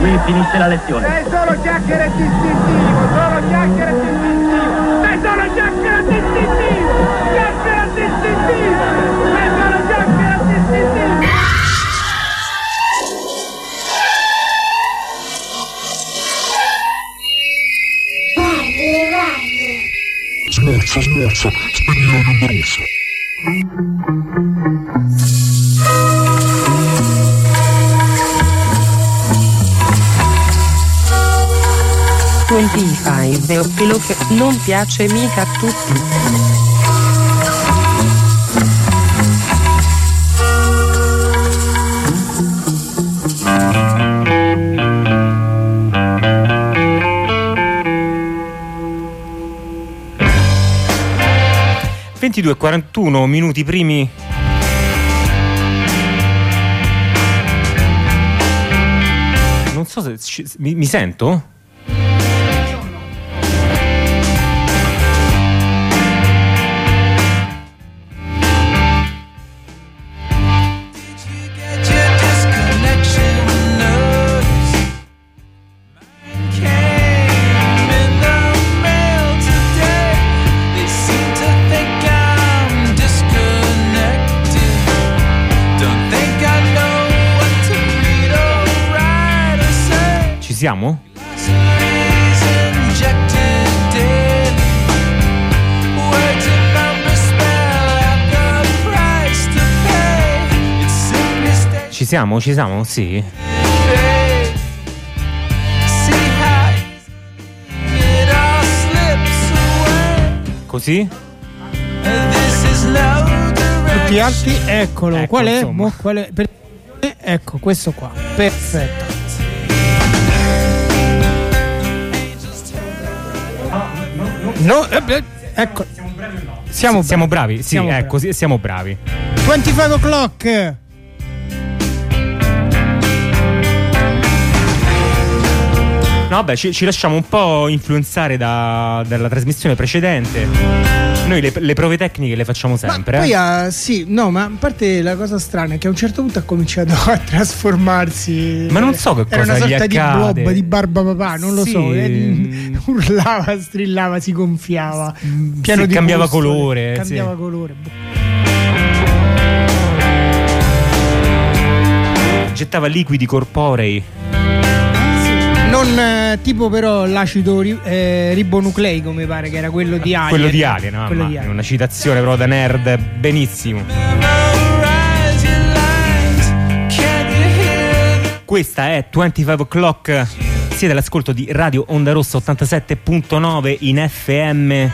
Qui finisce la lezione. Sei solo chiacchiere distintivo, solo chiacchiere distintivo. Sei solo chiacchiere distintivo. Chiacchiere distintivo. Sei solo chiacchiere distintivo. Smorza, spegni la onda rossa. è quello che non piace mica a tutti. e 41 minuti primi. Non so se mi sento? Siamo? Ci siamo? Ci siamo? Sì. Così? Tutti alti, eccolo. Ecco, qual è? insomma. Qual è? Ecco, questo qua. Perfetto. No, ecco. Siamo bravi? Sì, ecco, siamo bravi. 25 o'clock. No, vabbè, ci lasciamo un po' influenzare dalla trasmissione precedente. Noi le prove tecniche le facciamo sempre. Ma poi sì, no, ma a parte la cosa strana è che a un certo punto ha cominciato a trasformarsi. Ma non so che cosa gli accade. Era una sorta di blob, di barba papà, non lo sì. so. Urlava, strillava, si gonfiava. Pieno sì, di cambiava muscoli, colore. Cambiava sì. colore. Gettava liquidi corporei. Non tipo però l'acido ribonucleico, mi pare che era quello di Alien. Quello di Alien, no? Quello di Alien. Una citazione però da nerd, benissimo. Questa è 25 o'clock. Siete all'ascolto di Radio Onda Rossa 87.9 in FM.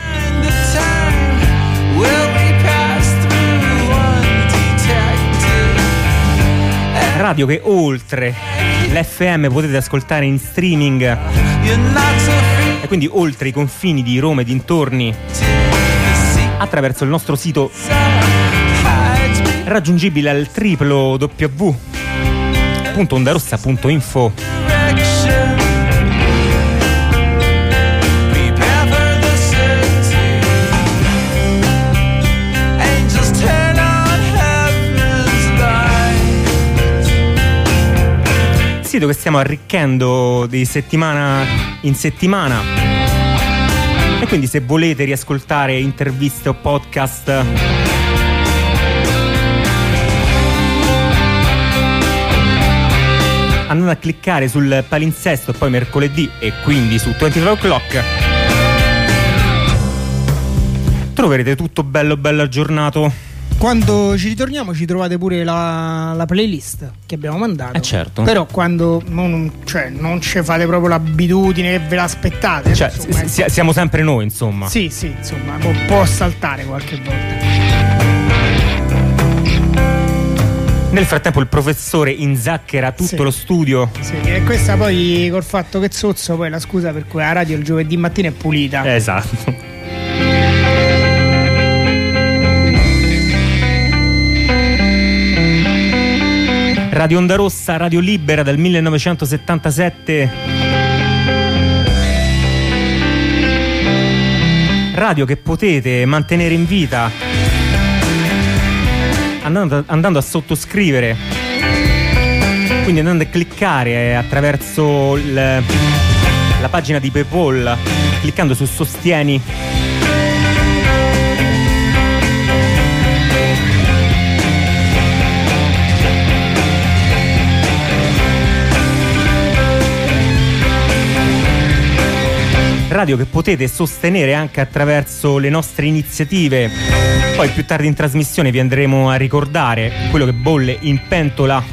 Radio che oltre l'FM potete ascoltare in streaming e quindi oltre i confini di Roma e dintorni attraverso il nostro sito raggiungibile al www.ondarossa.info. Sito che stiamo arricchendo di settimana in settimana, e quindi se volete riascoltare interviste o podcast andate a cliccare sul palinsesto e poi mercoledì e quindi su 25 o'clock troverete tutto bello aggiornato. Quando ci ritorniamo ci trovate pure la playlist che abbiamo mandato. Certo. Però quando non ci fate proprio l'abitudine e ve l'aspettate. Cioè, insomma, siamo sempre noi, insomma. Sì, insomma, può saltare qualche volta. Nel frattempo il professore inzacchera tutto lo studio. Sì, e questa poi col fatto che Zozzo poi la scusa per cui la radio il giovedì mattina è pulita. Esatto. Radio Onda Rossa, radio libera dal 1977. Radio che potete mantenere in vita andando a sottoscrivere Quindi andando a cliccare attraverso la pagina di PayPal, cliccando su Sostieni, radio che potete sostenere anche attraverso le nostre iniziative. Poi più tardi in trasmissione vi andremo a ricordare quello che bolle in pentola.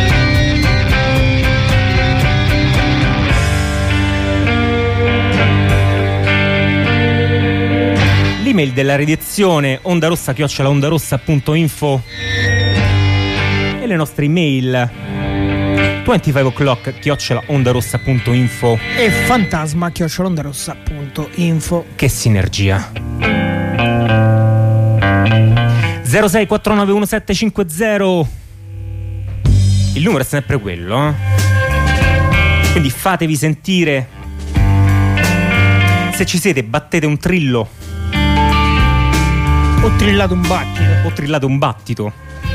L'email della redazione ondarossa@ondarossa.info e le nostre email 25o'clock@ondarossa.info e fantasma@ondarossa.info. Che sinergia. 06491750. Il numero è sempre quello, quindi fatevi sentire. Se ci siete, battete un trillo o trillate un battito.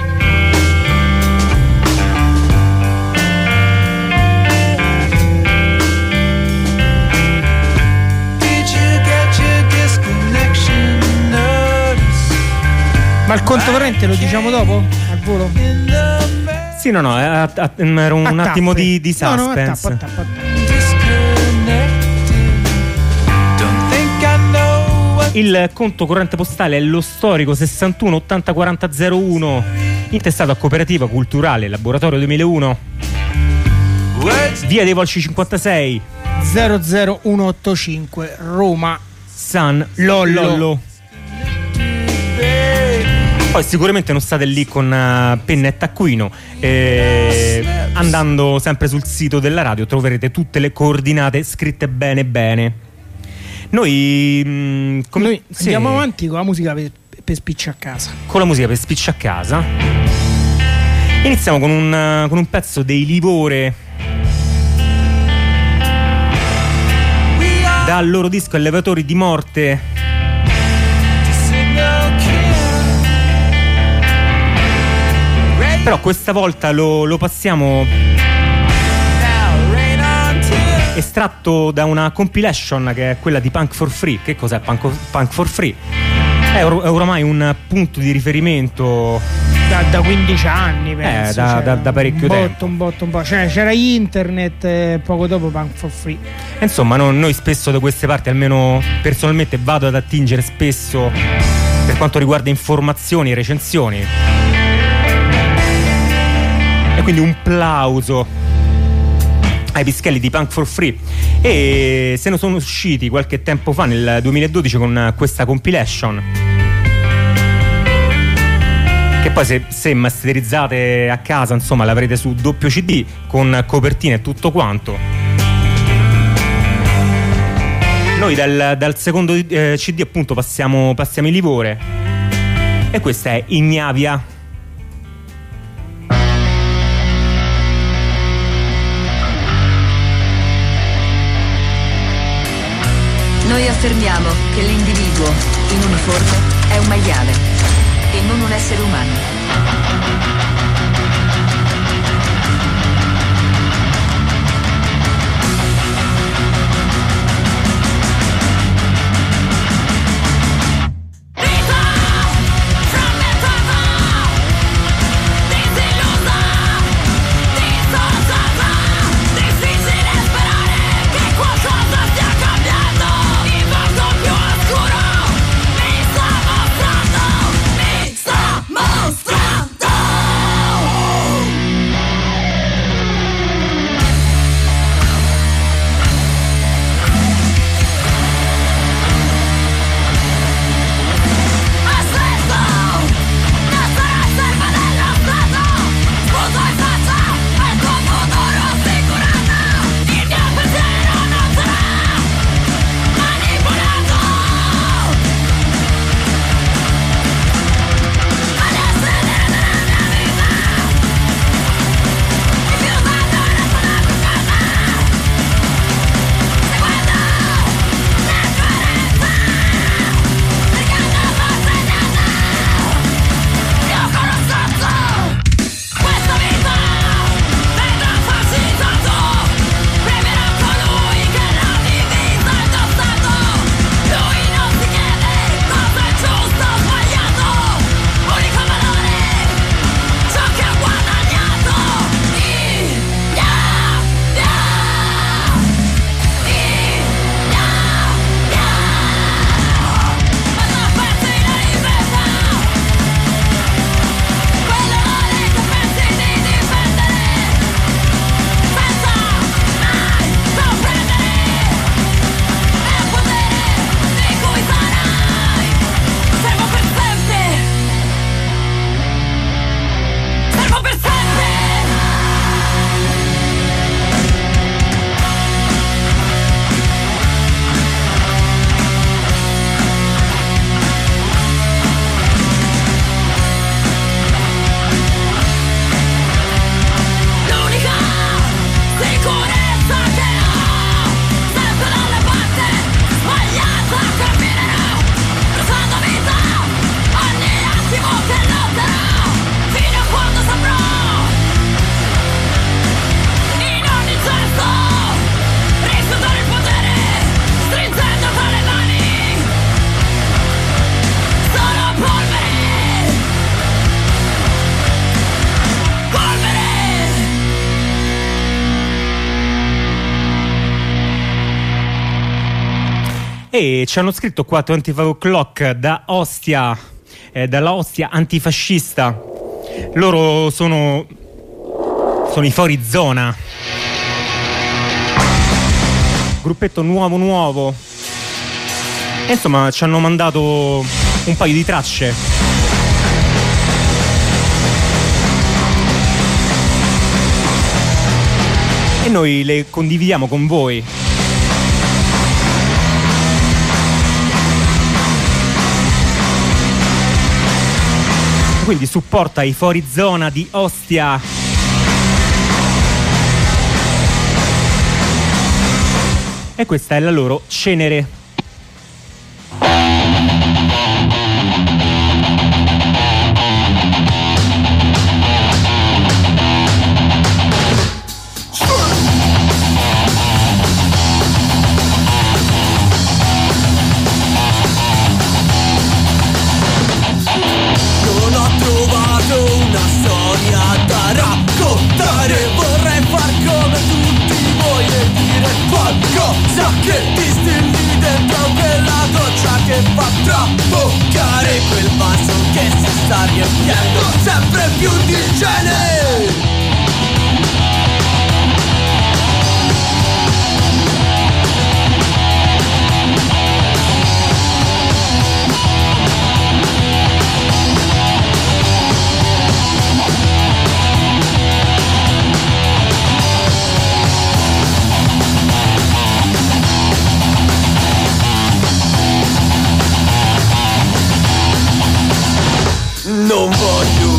Ma il conto corrente lo diciamo dopo? Al volo? Sì, no, era un attimo di suspense. No, tappa. Il conto corrente postale è lo storico 61 80 40 01, intestato a Cooperativa Culturale Laboratorio 2001, via dei Volsci 56, 00185, Roma, San Lollo. Poi sicuramente non state lì con penna e taccuino, andando sempre sul sito della radio troverete tutte le coordinate scritte bene. Noi andiamo avanti con la musica per spicci a casa. Con la musica per spicci a casa. Iniziamo con un pezzo dei Livore, dal loro disco Allevatori di Morte. Però questa volta lo passiamo estratto da una compilation che è quella di Punk for Free. Che cos'è Punk for Free? È ormai un punto di riferimento da 15 anni, penso. Da parecchio tempo. Un botto. C'era internet poco dopo Punk for Free. Insomma, noi spesso da queste parti, almeno personalmente, vado ad attingere spesso per quanto riguarda informazioni e recensioni. E quindi un plauso ai pischelli di Punk for Free. E se ne sono usciti qualche tempo fa, nel 2012, con questa compilation, che poi se masterizzate a casa, insomma, l'avrete su doppio CD con copertina e tutto quanto. Noi dal secondo CD appunto passiamo i Livore, e questa è Ignavia. Noi affermiamo che l'individuo in uniforme è un maiale e non un essere umano. Mostrando E ci hanno scritto qua 25 O'Clock da Ostia, dalla Ostia antifascista. Loro sono i Fuori Zona, gruppetto nuovo, e insomma ci hanno mandato un paio di tracce. E noi le condividiamo con voi. Quindi supporta i Fuori Zona di Ostia. E questa è la loro Cenere. Che distilli dentro quella goccia che fa traboccare quel vaso che si sta riempiendo sempre più di gene. Non voglio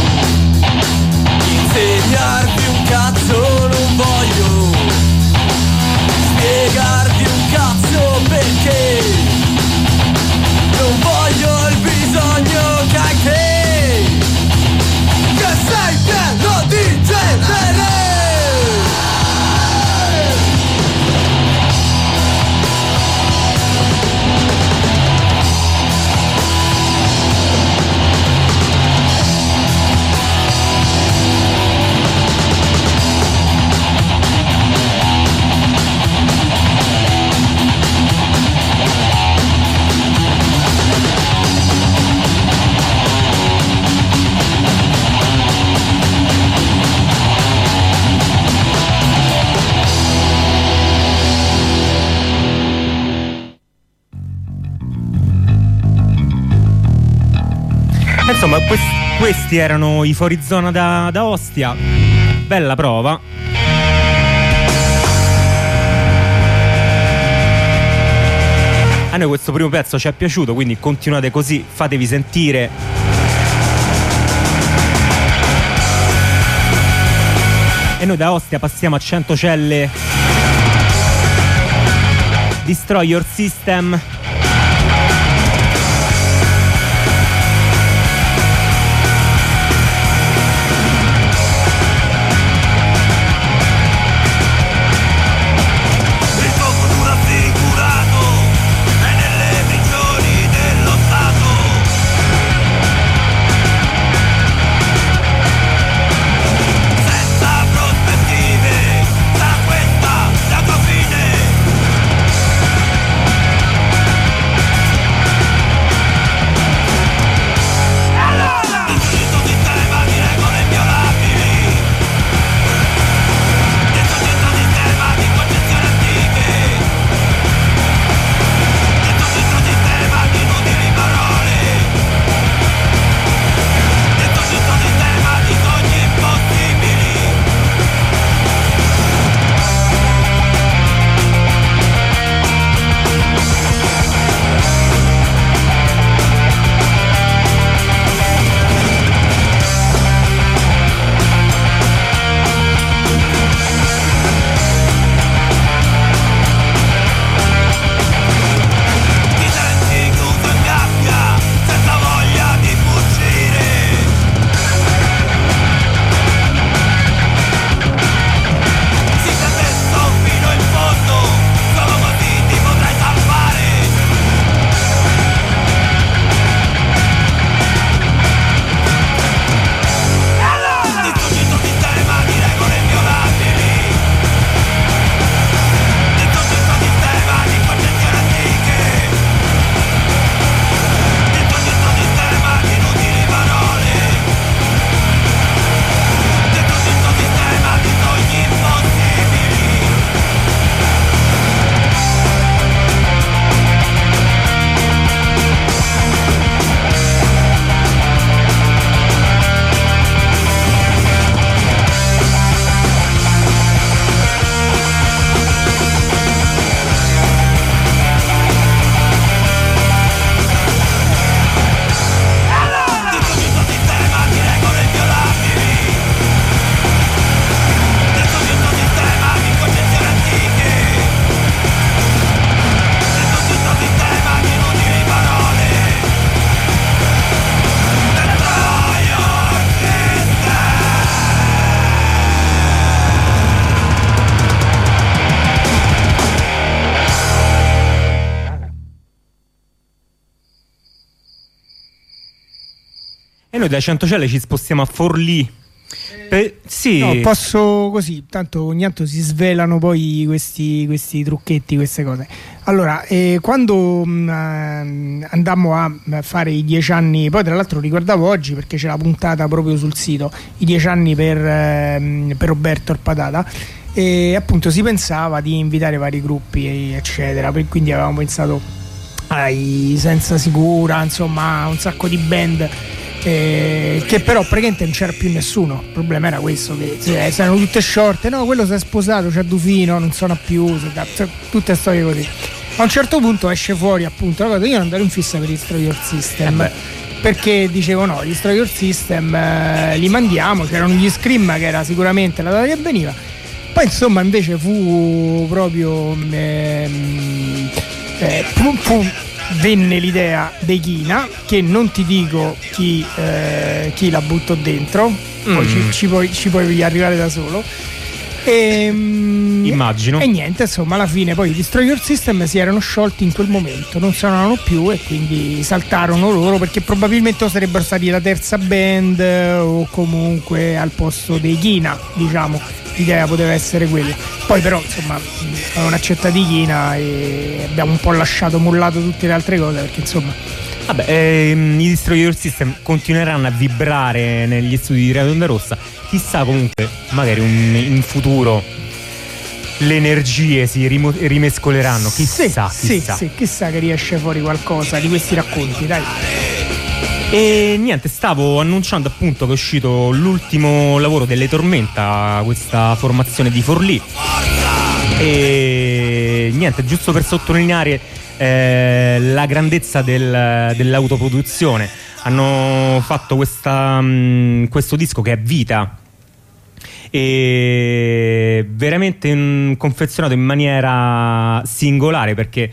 insegnarvi un cazzo, non voglio spiegarvi un cazzo perché non voglio il bisogno che hai te, che sei pieno di genere. Insomma, questi erano i Fuori Zona da Ostia. Bella prova. A noi questo primo pezzo ci è piaciuto, quindi continuate così, fatevi sentire. E noi da Ostia passiamo a Centocelle. Destroy Your System. Senza prospettive, da tua fine E noi da Centocelle ci spostiamo a Forlì. Sì. No, posso così, tanto ogni tanto si svelano poi questi trucchetti, queste cose. Allora, quando andammo a fare i 10 anni, poi tra l'altro ricordavo oggi perché c'è la puntata proprio sul sito, i 10 anni per Roberto il Patata, e appunto si pensava di invitare vari gruppi eccetera, quindi avevamo pensato ai Senza Sicura, insomma un sacco di band, che però praticamente non c'era più nessuno. Il problema era questo, che erano tutte short, no, quello si è sposato, c'è Dufino, non suona più, tutte storie così. A un certo punto esce fuori appunto la cosa, io non andavo in fissa per gli Destroyer System, perché dicevo no, gli Destroyer System li mandiamo, c'erano gli Scream che era sicuramente la data che veniva. Poi insomma invece fu proprio venne l'idea dei Ghina, che non ti dico chi la buttò dentro, poi ci puoi arrivare da solo. Immagino. E niente, insomma, alla fine poi i Destroyer System si erano sciolti in quel momento, non suonavano più e quindi saltarono loro, perché probabilmente sarebbero stati la terza band o comunque al posto dei Ghina, diciamo. L'idea poteva essere quella. Poi però insomma avevano accettato i Ghina e abbiamo un po' mollato tutte le altre cose, perché insomma i Destroyer System continueranno a vibrare negli studi di Radio Onda Rossa. Chissà, comunque magari in futuro le energie si rimescoleranno. Chissà. Sì, chissà che riesce fuori qualcosa di questi racconti, dai. E niente, stavo annunciando appunto che è uscito l'ultimo lavoro delle Tormenta, questa formazione di Forlì. E niente, giusto per sottolineare la grandezza dell'autoproduzione. Hanno fatto questo disco che è Vita, e veramente confezionato in maniera singolare, perché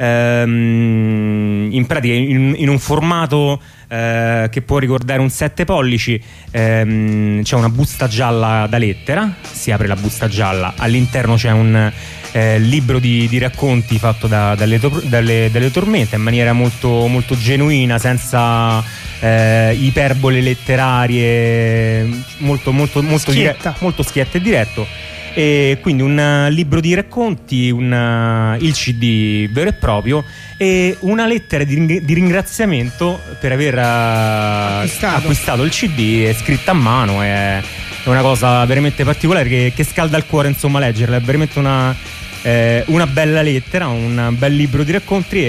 in pratica in un formato che può ricordare un 7 pollici, c'è una busta gialla da lettera, si apre la busta gialla, all'interno c'è un libro di racconti fatto dalle Tormenta in maniera molto, molto genuina, senza iperbole letterarie, molto schietto e diretto. E quindi un libro di racconti, il CD vero e proprio, e una lettera di ringraziamento per aver acquistato il CD, scritta a mano. È una cosa veramente particolare che scalda il cuore, insomma, leggerla. È veramente una bella lettera, un bel libro di racconti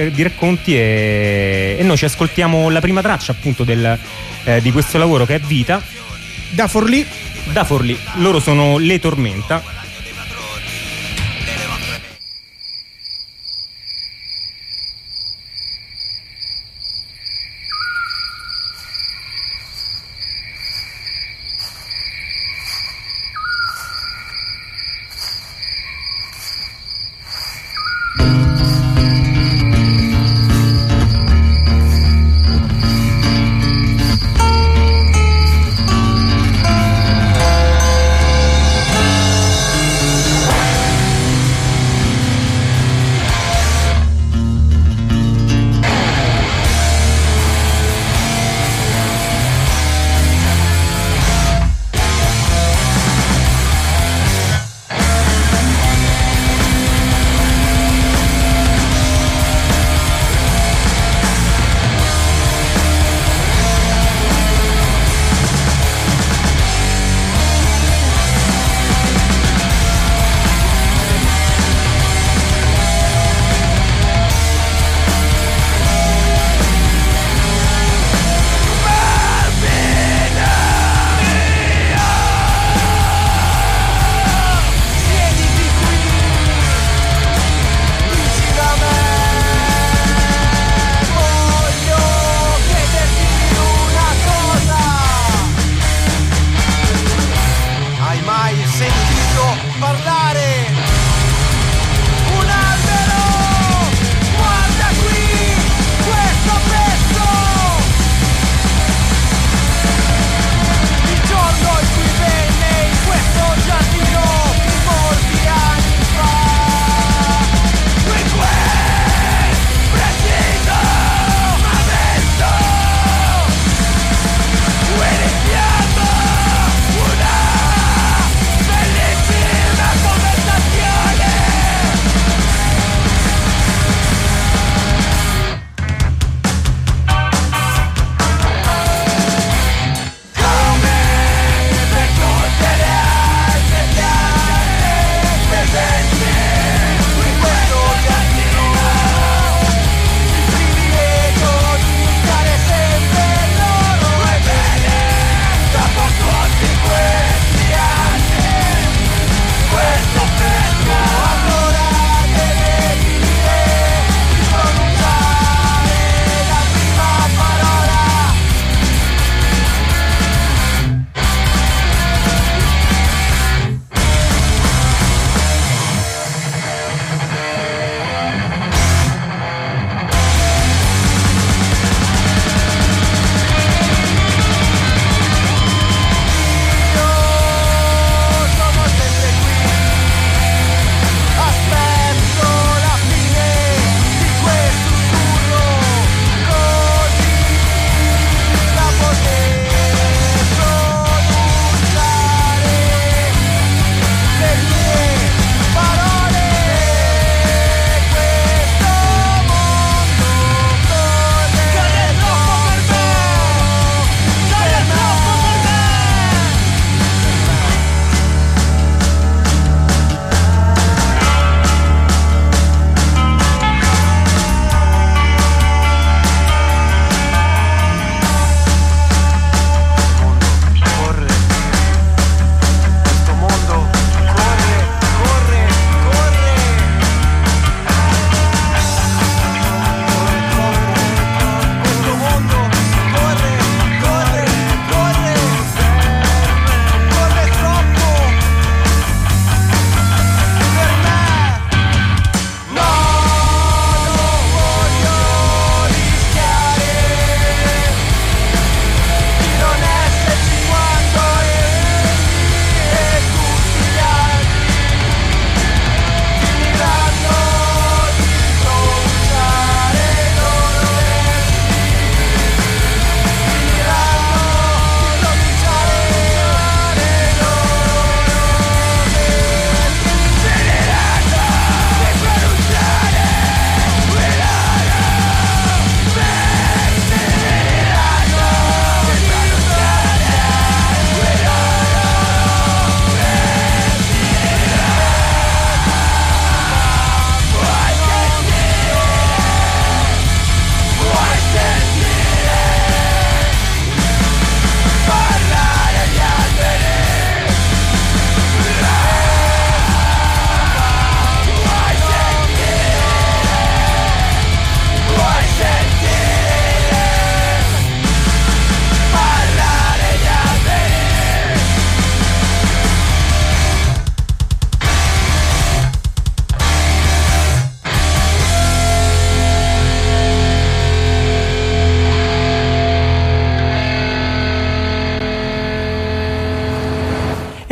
e noi ci ascoltiamo la prima traccia appunto di questo lavoro, che è Vita, da Forlì. Loro sono le Tormenta.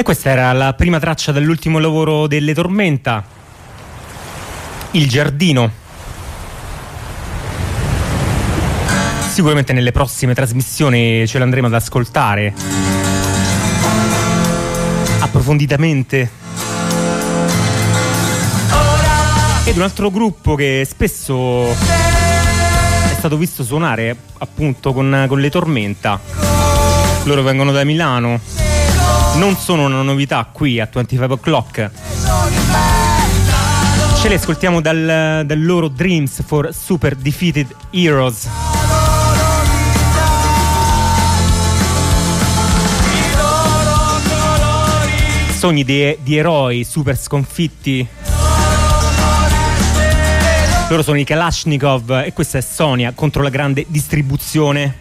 questa era la prima traccia dell'ultimo lavoro delle Tormenta, Il Giardino. Sicuramente nelle prossime trasmissioni ce l'andremo ad ascoltare approfonditamente. Ed un altro gruppo che spesso è stato visto suonare appunto con le Tormenta. Loro vengono da Milano, non sono una novità qui a 25 O'Clock. Ce li ascoltiamo dal loro Dreams for Super Defeated Heroes. Sogni di eroi super sconfitti. Loro sono i Kalashnikov e questa è Sonia contro la grande distribuzione.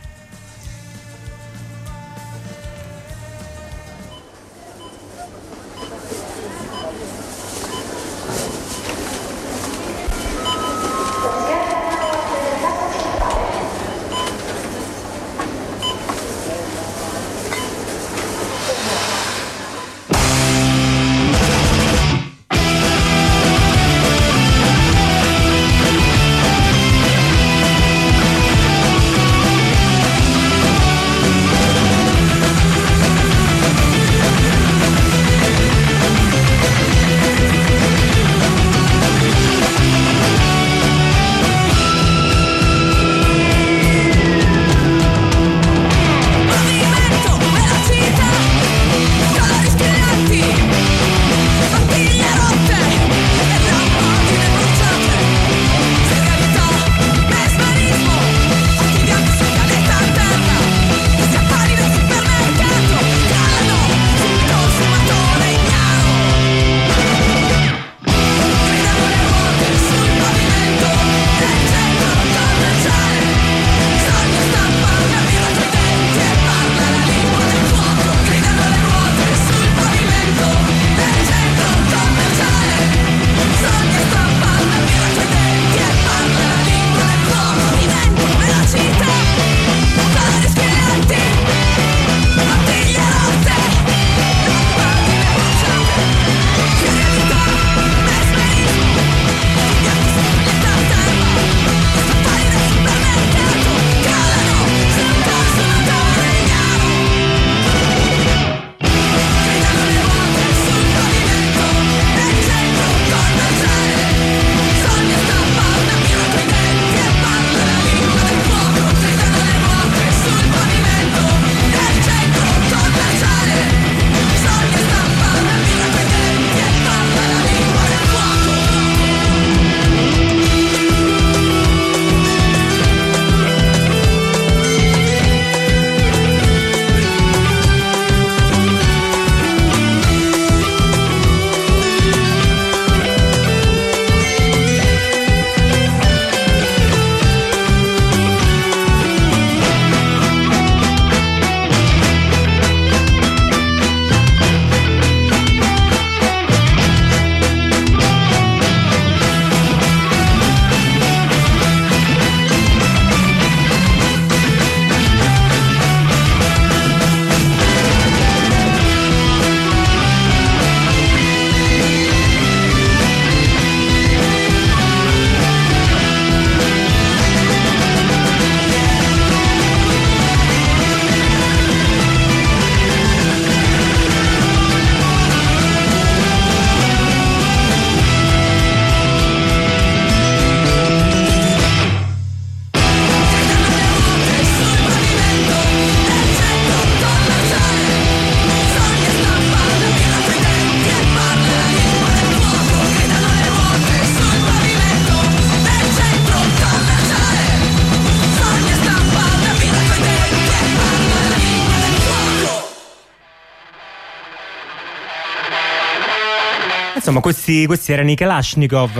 Insomma, questi erano i Kalashnikov.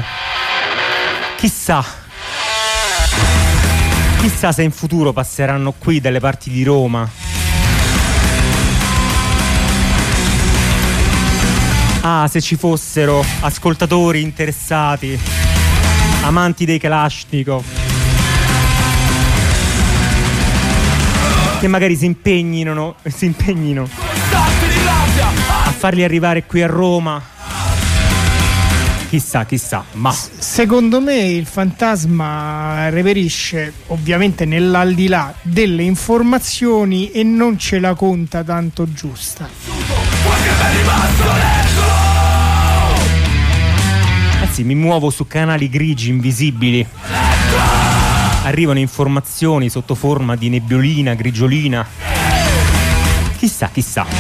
Chissà se in futuro passeranno qui dalle parti di Roma. Ah, se ci fossero ascoltatori interessati, amanti dei Kalashnikov, che magari si impegnino a farli arrivare qui a Roma. Chissà, ma secondo me il fantasma reperisce ovviamente nell'aldilà delle informazioni e non ce la conta tanto giusta. Sì, mi muovo su canali grigi invisibili. Arrivano informazioni sotto forma di nebbiolina, grigiolina. Chissà.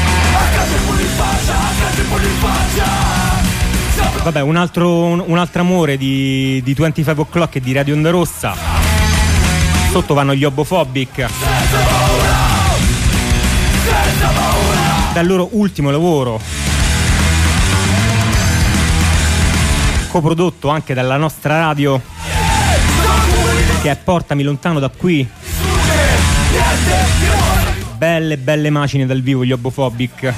Vabbè, un altro amore di 25 O'Clock e di Radio Onda Rossa. Sotto vanno gli Obbophobic. Dal loro ultimo lavoro, coprodotto anche dalla nostra radio, che è Portami lontano da qui. Belle macine dal vivo gli Obbophobic.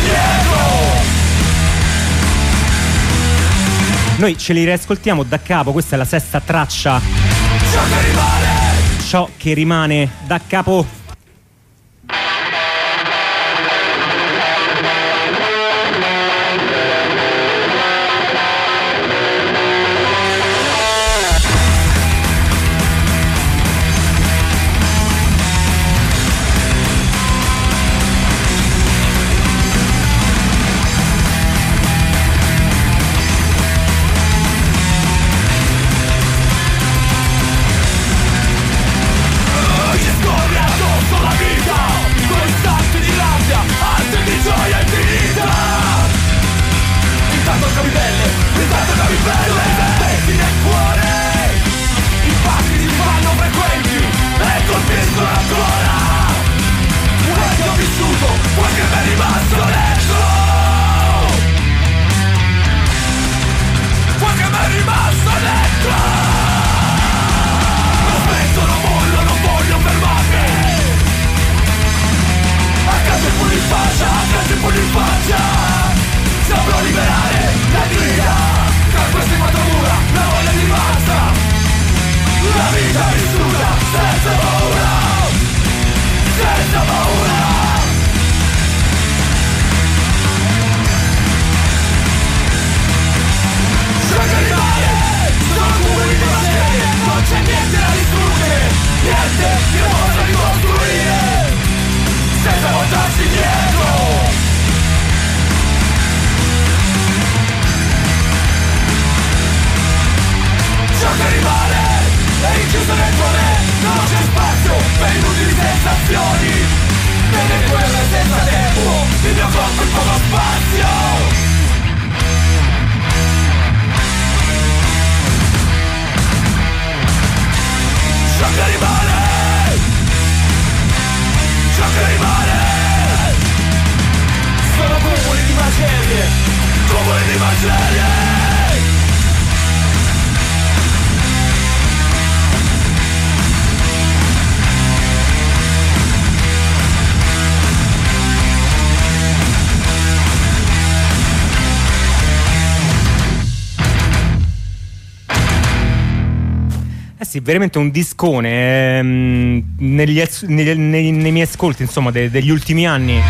Noi ce li riascoltiamo da capo, questa è la sesta traccia. Ciò che rimane da capo. Sì, veramente un discone nei miei ascolti, insomma, degli ultimi anni.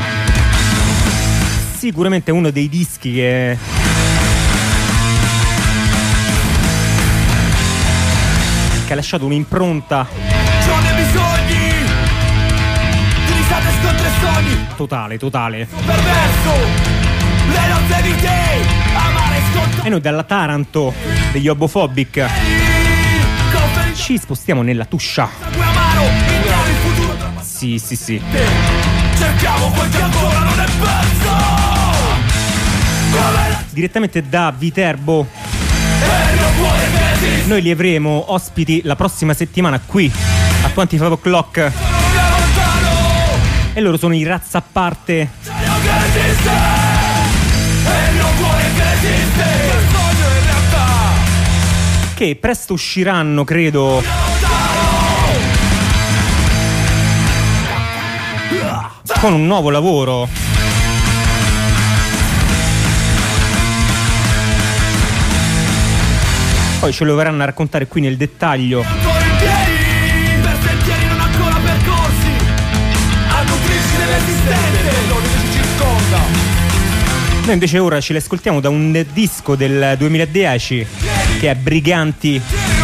Sicuramente uno dei dischi che ha lasciato un'impronta totale. E noi dalla Taranto degli Obbophobic ci spostiamo nella Tuscia. Sì. Direttamente da Viterbo. Noi li avremo ospiti la prossima settimana qui a 25 O'Clock. E loro sono i Razza a parte, che presto usciranno, credo, con un nuovo lavoro. Poi ce lo verranno a raccontare qui nel dettaglio. Per sentieri non ancora percorsi, a nutrirsi dell'esistente, l'unico ci circonda. Noi invece ora ce l'ascoltiamo da un disco del 2010 che è Briganti.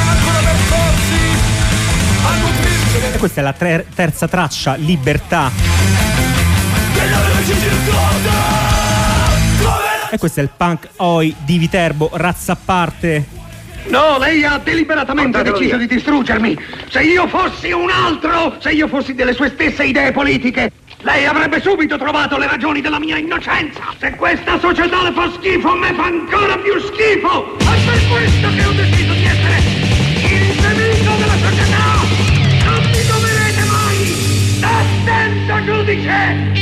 E questa è la terza traccia, Libertà. E questo è il punk oi di Viterbo, Razza a parte. No, lei ha deliberatamente deciso di distruggermi. Se io fossi un altro, se io fossi delle sue stesse idee politiche, lei avrebbe subito trovato le ragioni della mia innocenza. Se questa società le fa schifo, a me fa ancora più schifo. È per questo che ho deciso di essere il nemico della società. Non mi troverete mai. Sta attento, giudice.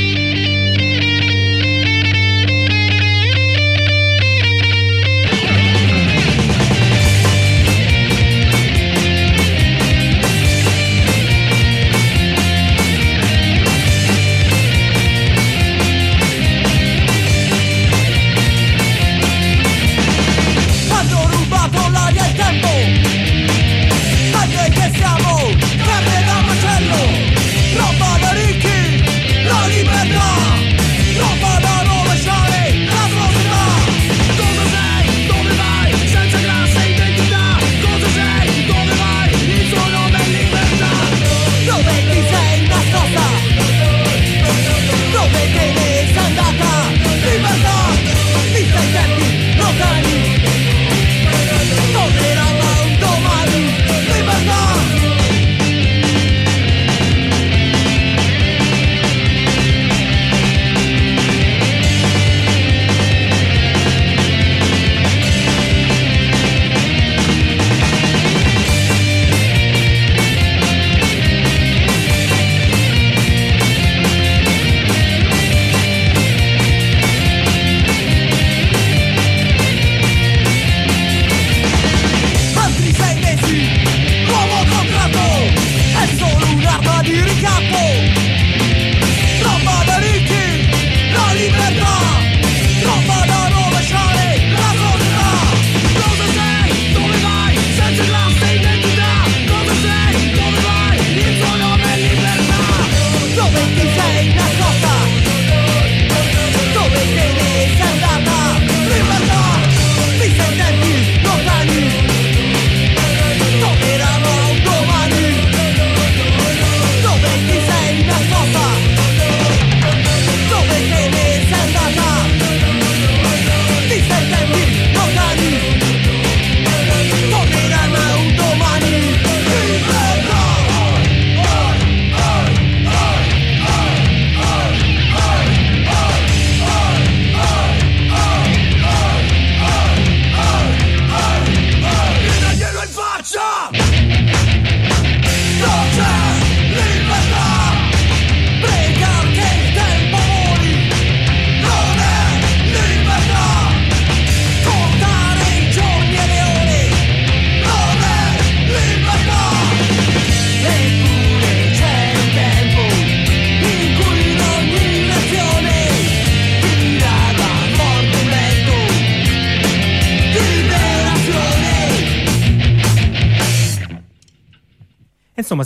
Insomma,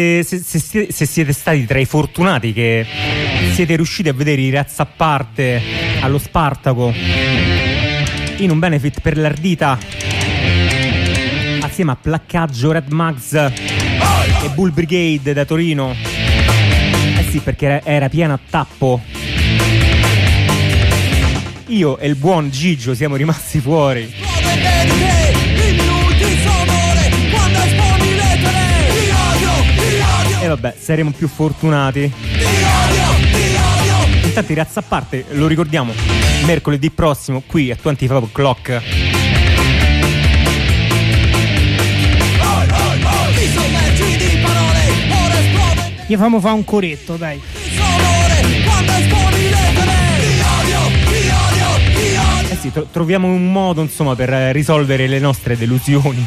se siete stati tra i fortunati che siete riusciti a vedere i Razza a parte allo Spartaco in un benefit per l'Ardita assieme a Placcaggio, Red Mags e Bull Brigade da Torino, eh sì, perché era piena a tappo. Io e il buon Gigio siamo rimasti fuori. E vabbè, saremo più fortunati. Intanto i Razza a parte, lo ricordiamo, mercoledì prossimo qui a 25 O'Clock. Gli famo fa un coretto, dai. Eh sì, troviamo un modo, insomma, per risolvere le nostre delusioni.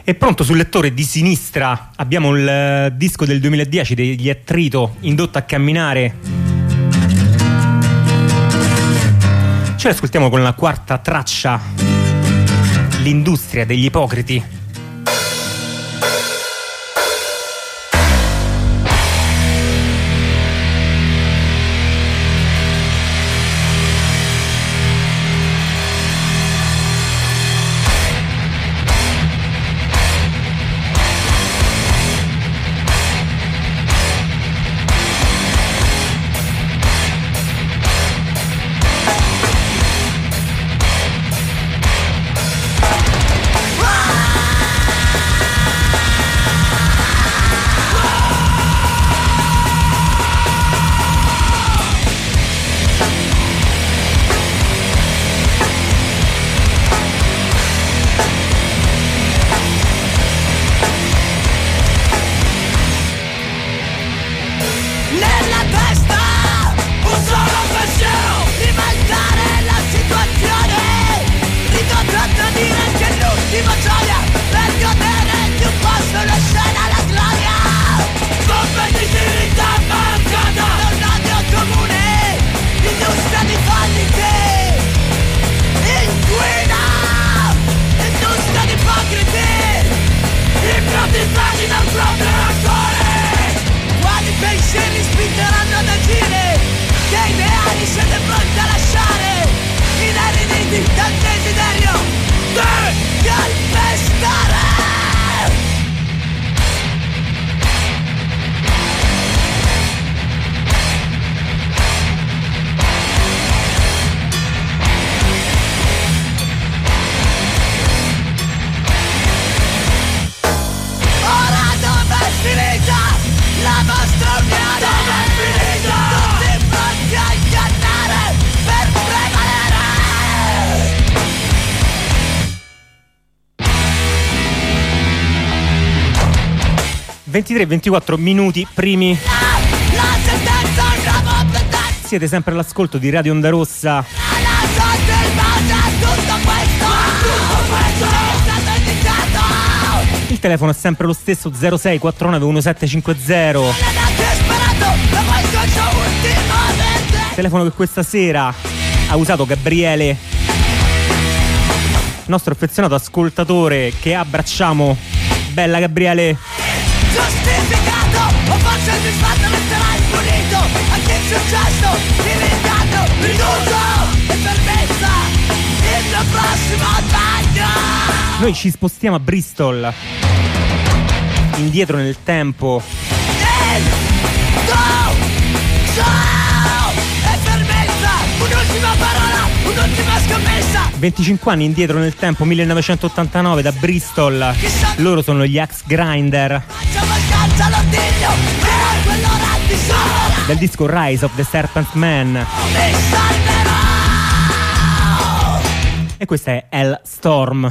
E pronto sul lettore di sinistra abbiamo il disco del 2010 degli Attrito, Indotto a camminare. Ce l'ascoltiamo con la quarta traccia, L'industria degli ipocriti. La vostra unione dove è finita? Tutti pronti a ingannare per prevalere. 23-24 minuti primi. La sentenza Siete sempre all'ascolto di Radio Onda Rossa. Il telefono è sempre lo stesso, 06 49 1750. Telefono che questa sera ha usato Gabriele, nostro affezionato ascoltatore, che abbracciamo. Bella Gabriele. Giustificato, o forse il misfatto resterà impunito. Anche il successo, il inganno, riduto e fermezza il prossimo bagno. Noi ci spostiamo a Bristol, indietro nel tempo. E fermezza, un'ultima parola, un'ultima scommessa. 25 anni indietro nel tempo, 1989, da Bristol. Loro sono gli Axe Grinder, del disco Rise of the Serpent Man. E questa è Hellstorm.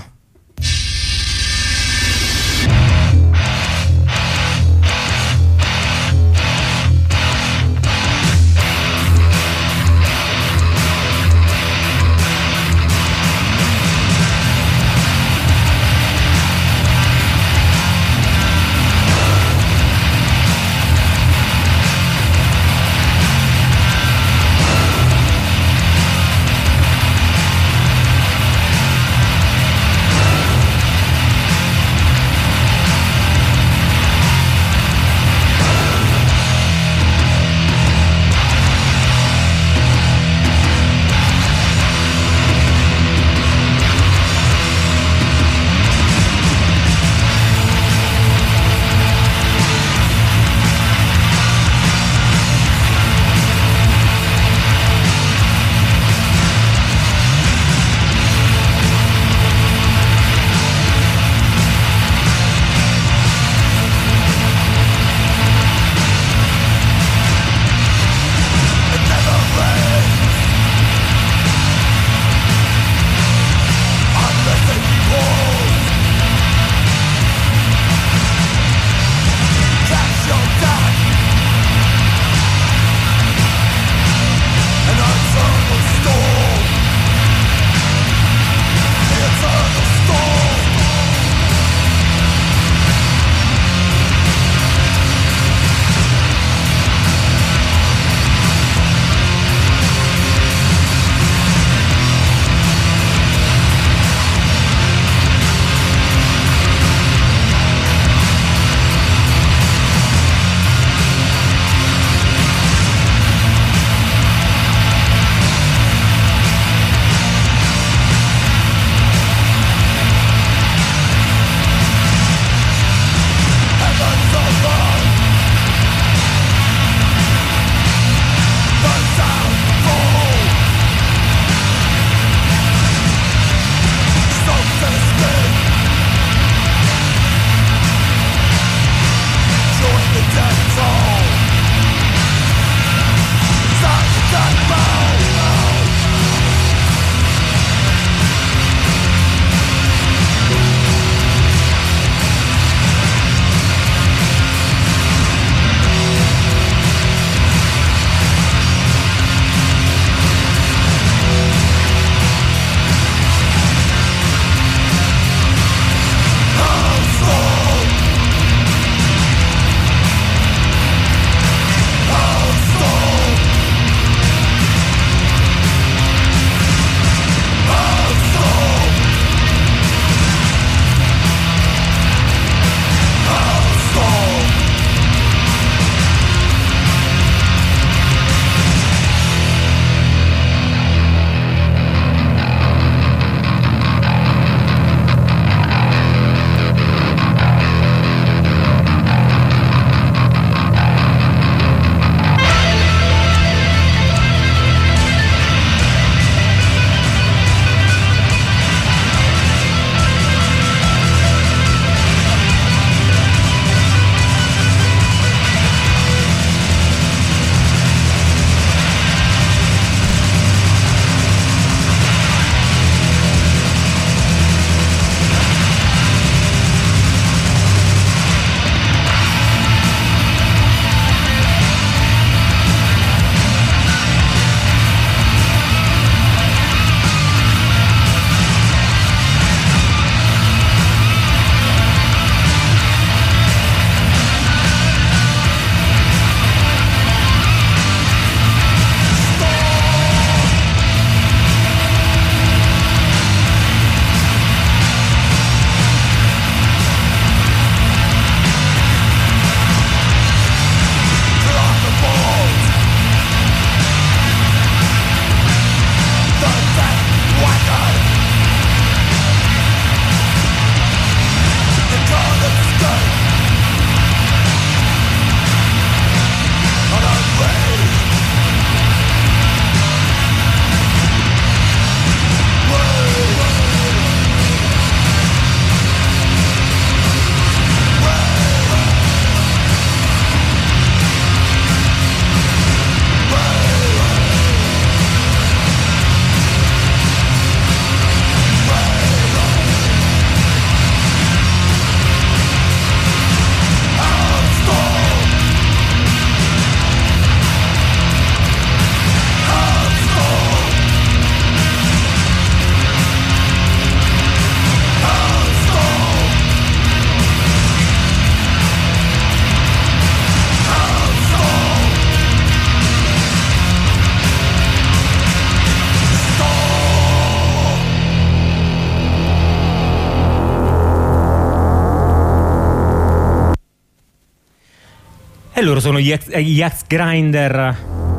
E loro sono gli Axe Grinder.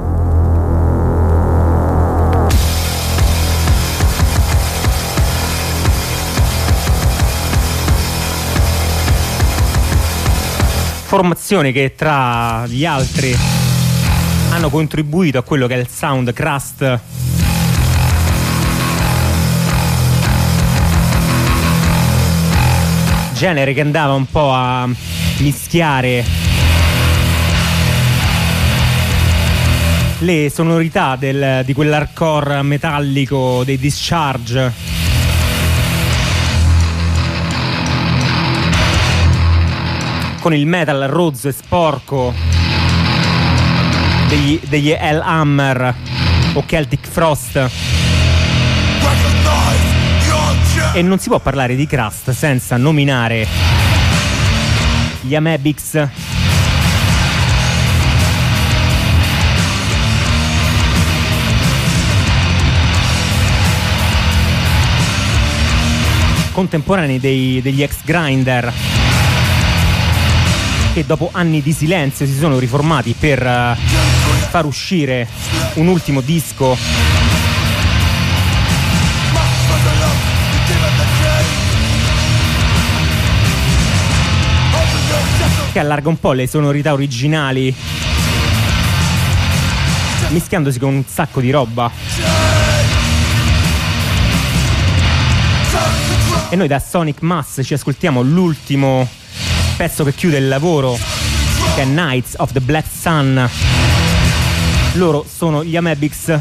Formazione che tra gli altri hanno contribuito a quello che è il sound crust genere che andava un po' a mischiare le sonorità di quell'hardcore metallico dei Discharge con il metal rozzo e sporco degli Hellhammer o Celtic Frost. E non si può parlare di crust senza nominare gli Amebix, contemporanei degli Axe Grinder, che dopo anni di silenzio si sono riformati per far uscire un ultimo disco che allarga un po' le sonorità originali, mischiandosi con un sacco di roba. E noi da Sonic Mass ci ascoltiamo l'ultimo pezzo che chiude il lavoro, che è Knights of the Black Sun. Loro sono gli Amebix.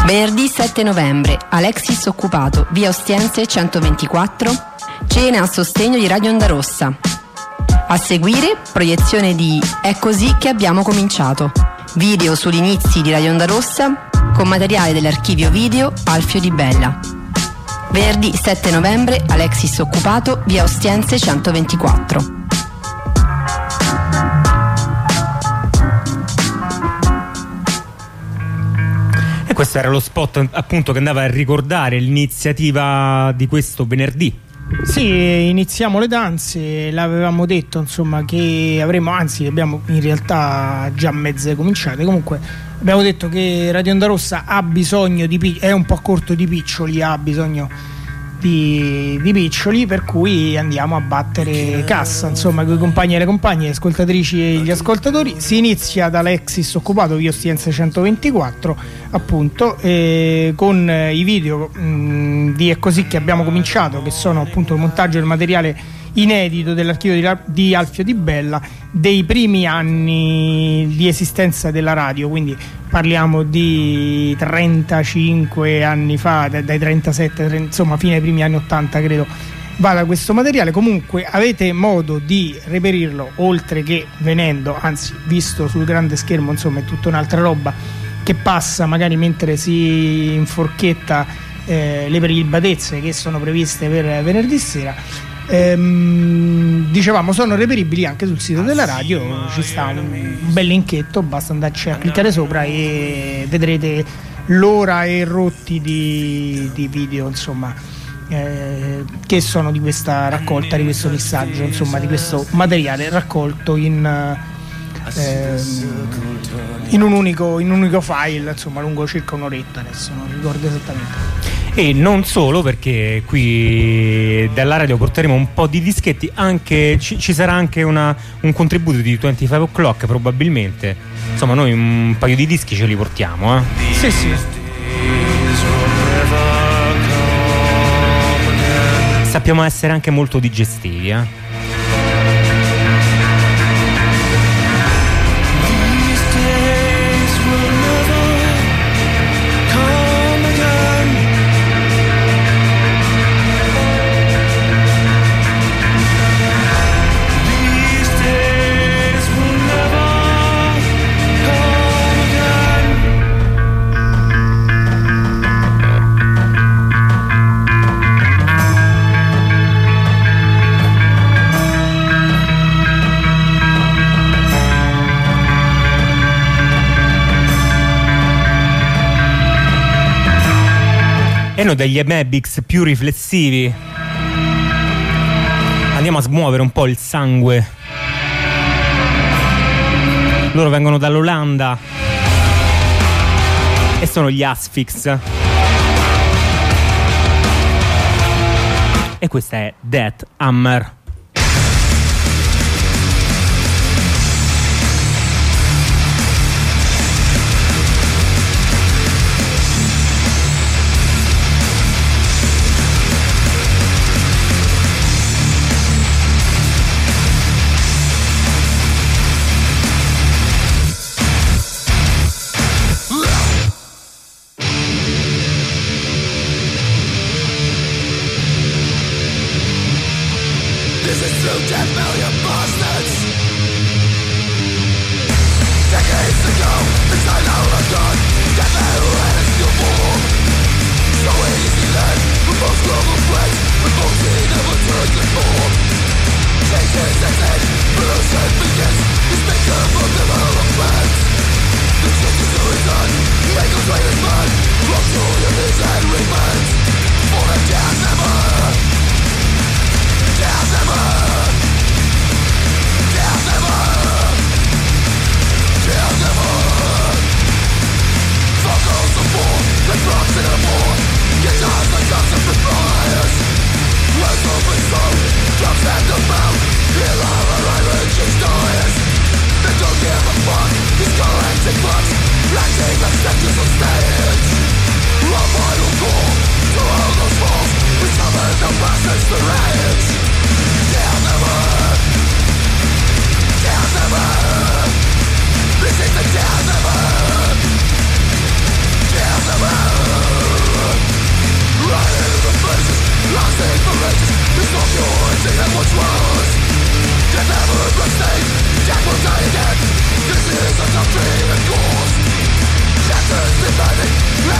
Venerdì 7 novembre, Alexis Occupato, via Ostiense 124, cena a sostegno di Radio Onda Rossa. A seguire, proiezione di È così che abbiamo cominciato. Video sugli inizi di Radio Onda Rossa con materiale dell'archivio video Alfio Di Bella. Venerdì 7 novembre, Alexis Occupato, via Ostiense 124. E questo era lo spot appunto che andava a ricordare l'iniziativa di questo venerdì. Sì, iniziamo le danze, l'avevamo detto insomma che avremo, anzi abbiamo in realtà già mezze cominciate, comunque abbiamo detto che Radio Onda Rossa ha bisogno di è un po' corto di piccioli, ha bisogno di piccioli, per cui andiamo a battere cassa insomma con i compagni e le compagne, le ascoltatrici e gli ascoltatori. Si inizia da Alexis Occupato, via Ostiense 124 appunto, con i video di È così che abbiamo cominciato, che sono appunto il montaggio del materiale inedito dell'archivio di Alfio Di Bella dei primi anni di esistenza della radio, quindi parliamo di 35 anni fa, dai 37, insomma fine dei primi anni 80 credo vada questo materiale. Comunque avete modo di reperirlo, oltre che venendo, anzi visto sul grande schermo insomma è tutta un'altra roba che passa magari mentre si inforchetta le prelibatezze che sono previste per venerdì sera. Dicevamo sono reperibili anche sul sito della radio, ci sta un bel linketto, basta andarci a cliccare sopra e vedrete l'ora e rotti di video insomma che sono di questa raccolta, di questo messaggio, insomma di questo materiale raccolto in un unico file, insomma lungo circa un'oretta, adesso non ricordo esattamente. E non solo, perché qui dalla radio porteremo un po' di dischetti, anche ci sarà anche un contributo di 25 O'Clock probabilmente, insomma noi un paio di dischi ce li portiamo Sì. Sappiamo essere anche molto digestivi E noi degli Amebix più riflessivi andiamo a smuovere un po' il sangue. Loro vengono dall'Olanda e sono gli Asphyx. E questa è Death Hammer. Down the road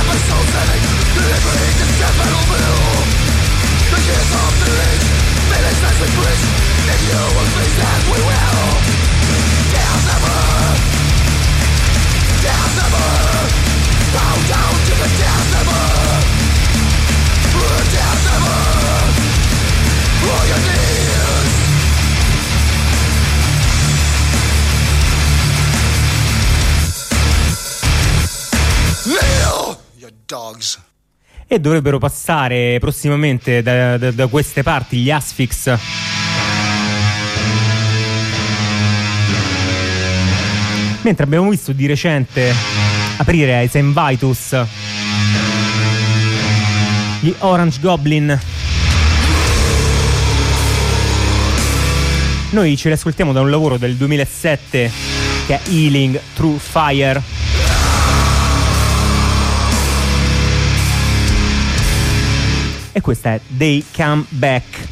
E dovrebbero passare prossimamente da queste parti gli Asphyx. Mentre abbiamo visto di recente aprire ai St. Vitus gli Orange Goblin. Noi ce li ascoltiamo da un lavoro del 2007 che è Healing Through Fire. E questa è They Come Back.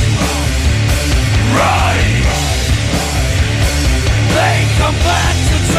Come back to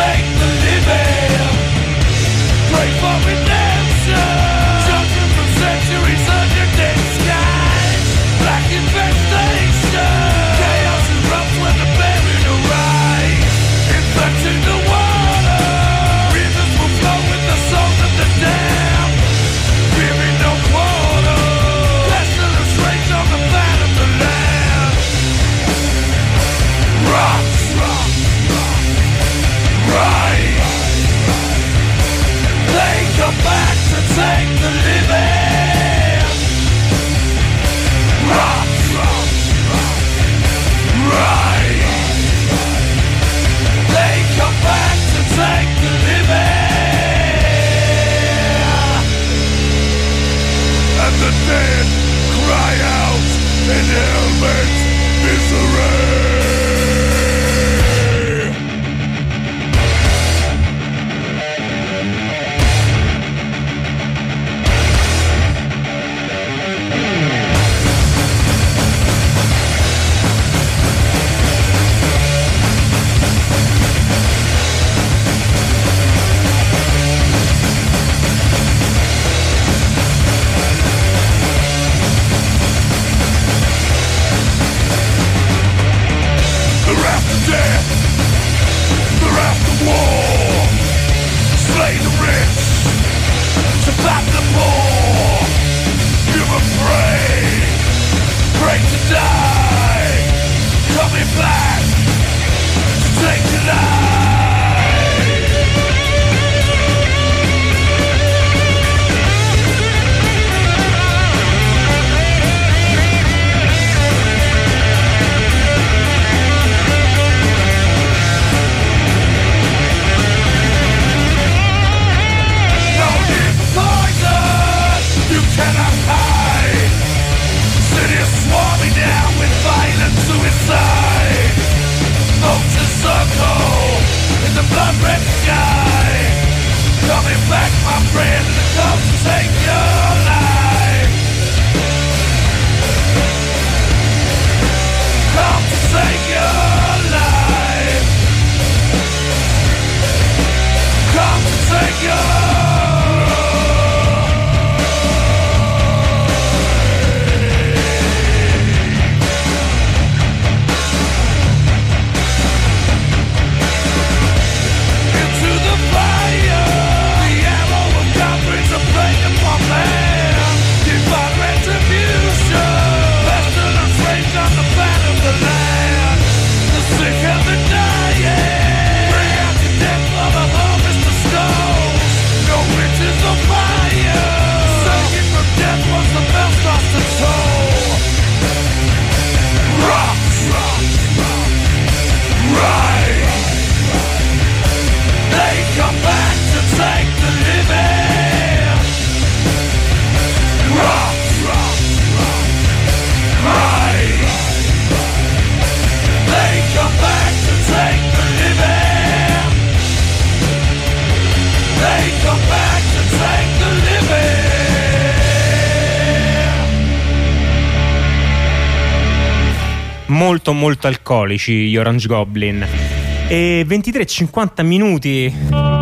molto molto alcolici gli Orange Goblin. E 23:50 minuti.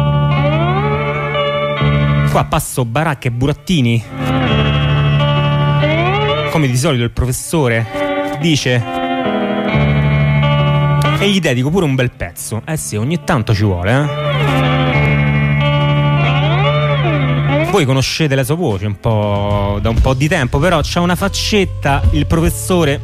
Qua passo Baracca e Burattini. Come di solito il professore dice: e gli dedico pure un bel pezzo. Eh sì, ogni tanto ci vuole, Voi conoscete la sua voce da un po' di tempo, però c'ha una faccetta, il professore,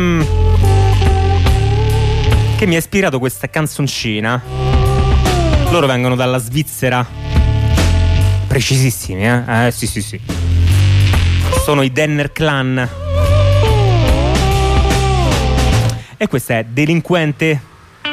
che mi ha ispirato questa canzoncina. Loro vengono dalla Svizzera, precisissimi, sì. Sono i Denner Clan. E questa è Delinquente.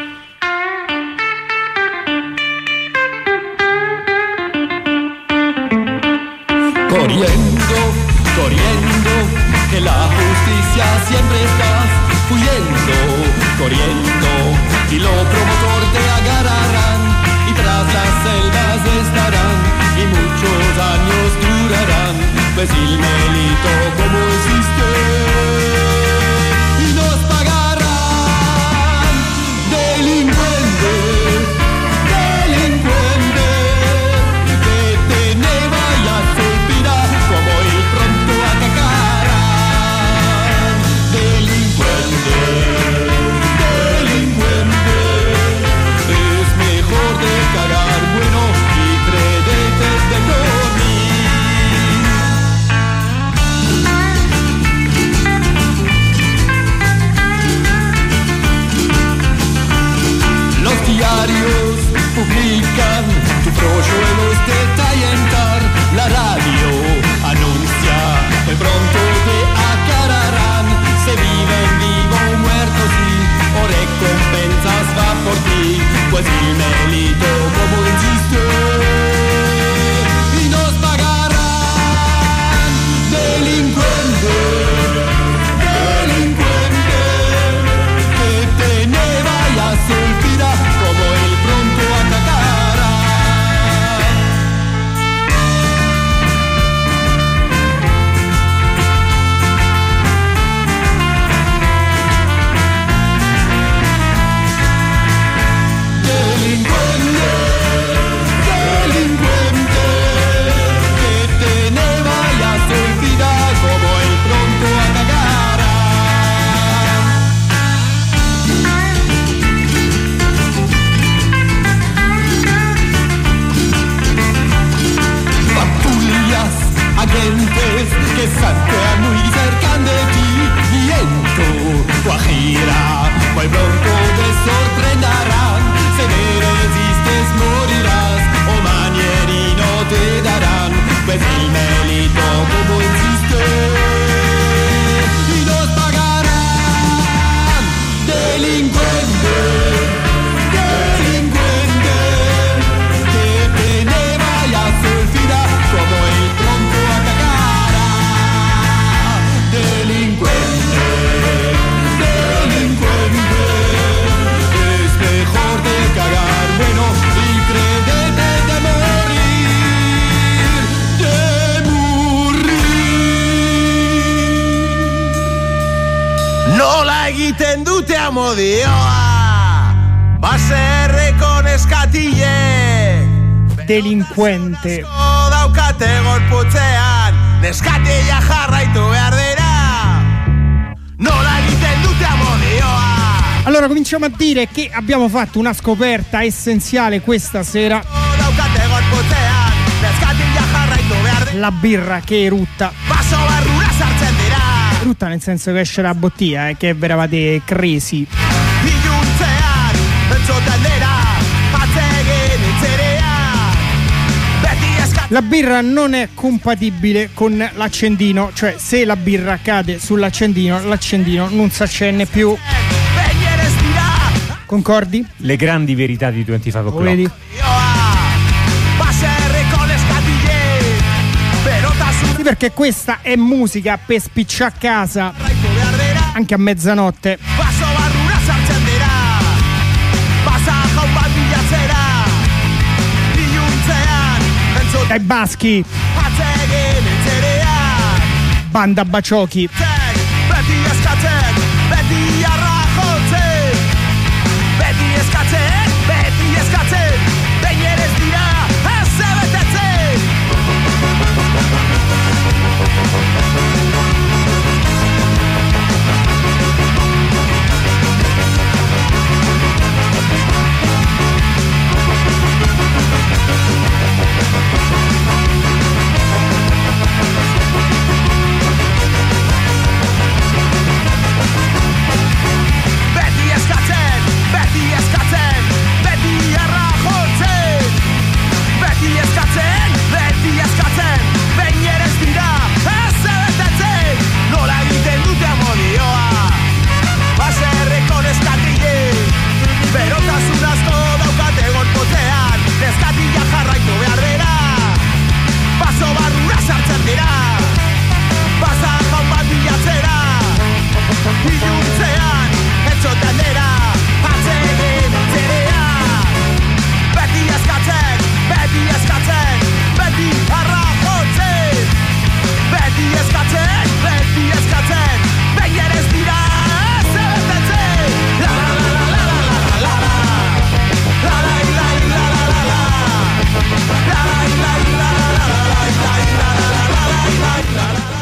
Corriendo, que la justicia siempre estás corriendo, y los promotores te agarrarán, y tras las celdas estarán, y muchos años durarán, pues el delito como existe, y nos pagarán. Delincuente, que te ne vayas como el pronto atacarán. Delincuente, es mejor de cagar bueno y crédete de Los diarios publican tu proyecto de tallentar, la radio anuncia que pronto te aclararán, se vive en vivo o muerto sí, o recompensas va por ti, pues el delito como insiste, y nos pagarán. Delincuente, que te ne vayas olvida como el pronto atacará. Delincuente, que te ne vayas olvida como el pronto atacará. Patrullas, agentes que saltean muy cerca de ti, viento, Guajira, muy pronto te sorprenderán, si me resistes morirás, o mañerino te darán, pues el delito como insiste, y nos pagarán. Delincuente, que te ne vayas olvida como el pronto atacará. Delincuente, es mejor de cagar bueno y crédete de morir. Nola egiten dute amodioa, baserre con eskatile. Delinquente. Daukate gorputzean, neskatila jarraitu behar dira. Nola egiten dute amodioa. Allora cominciamo a dire che abbiamo fatto una scoperta essenziale questa sera. La birra che erutta. Erutta nel senso che esce la bottiglia, che eravate cresi. La birra non è compatibile con l'accendino, cioè se la birra cade sull'accendino, l'accendino non si accende più. Concordi? Le grandi verità di 25 O'Clock. Vedi? Sì, perché questa è musica per spicciare a casa anche a mezzanotte. Dai baschi, banda baciocchi.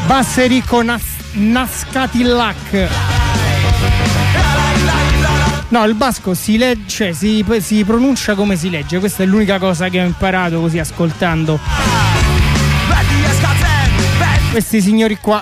Basserico Nascatillac. No, il basco si legge, si pronuncia come si legge. Questa è l'unica cosa che ho imparato così ascoltando questi signori qua.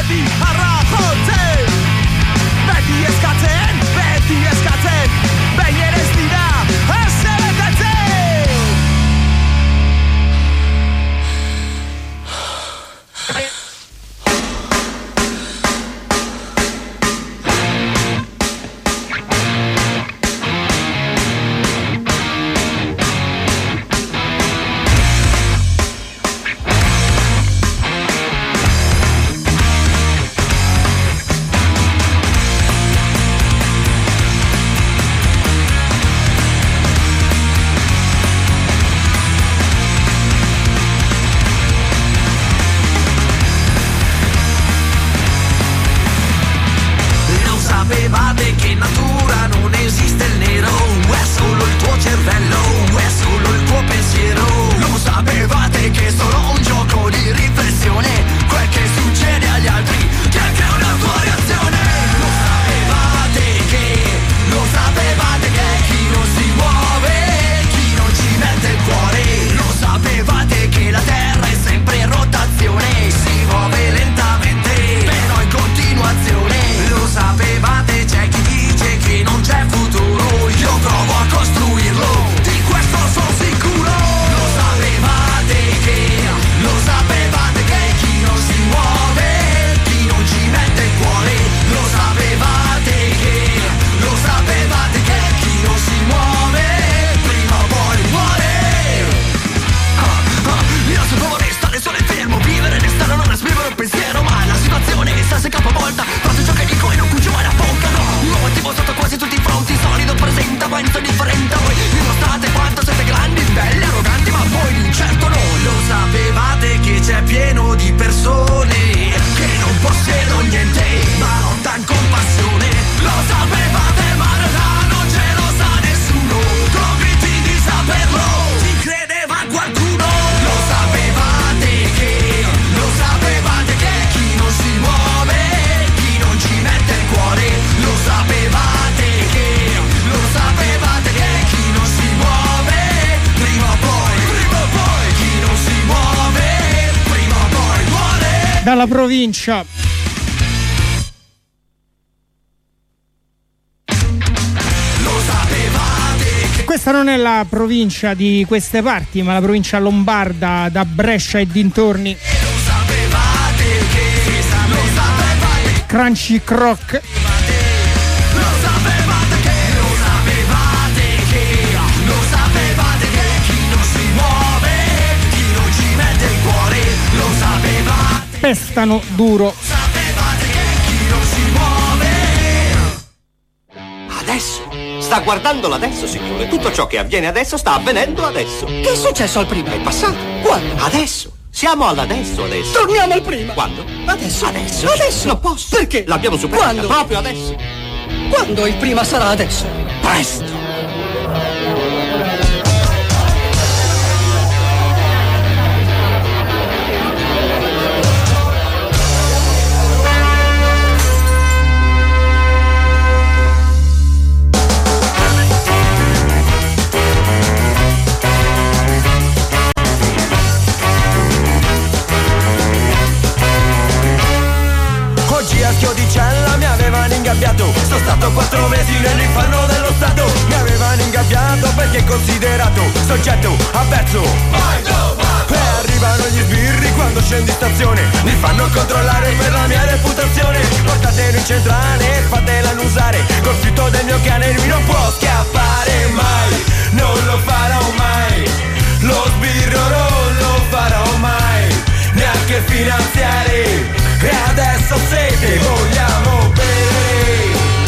Dalla provincia. Questa non è la provincia di queste parti, ma la provincia lombarda, da Brescia e dintorni. Crunchy Croc. Pestano duro. Adesso? Sta guardandolo adesso, signore. Tutto ciò che avviene adesso sta avvenendo adesso. Che è successo al prima? È passato. Quando? Adesso. Siamo all'adesso adesso. Torniamo al prima. Quando? Adesso. Adesso? Adesso. Non posso. Perché? L'abbiamo superata. Quando? Proprio adesso. Quando il prima sarà adesso? Presto. Sono stato 4 mesi nell'inferno dello Stato. Mi avevano ingabbiato perché considerato soggetto avverso. E arrivano gli sbirri quando scendi in stazione. Mi fanno controllare per la mia reputazione. Portatelo in centrale e fatela annusare. Col fitto del mio cane lui non può scappare mai. Non lo farò mai. Lo sbirro non lo farò mai. Neanche finanziare. E adesso siete vogliamo bere.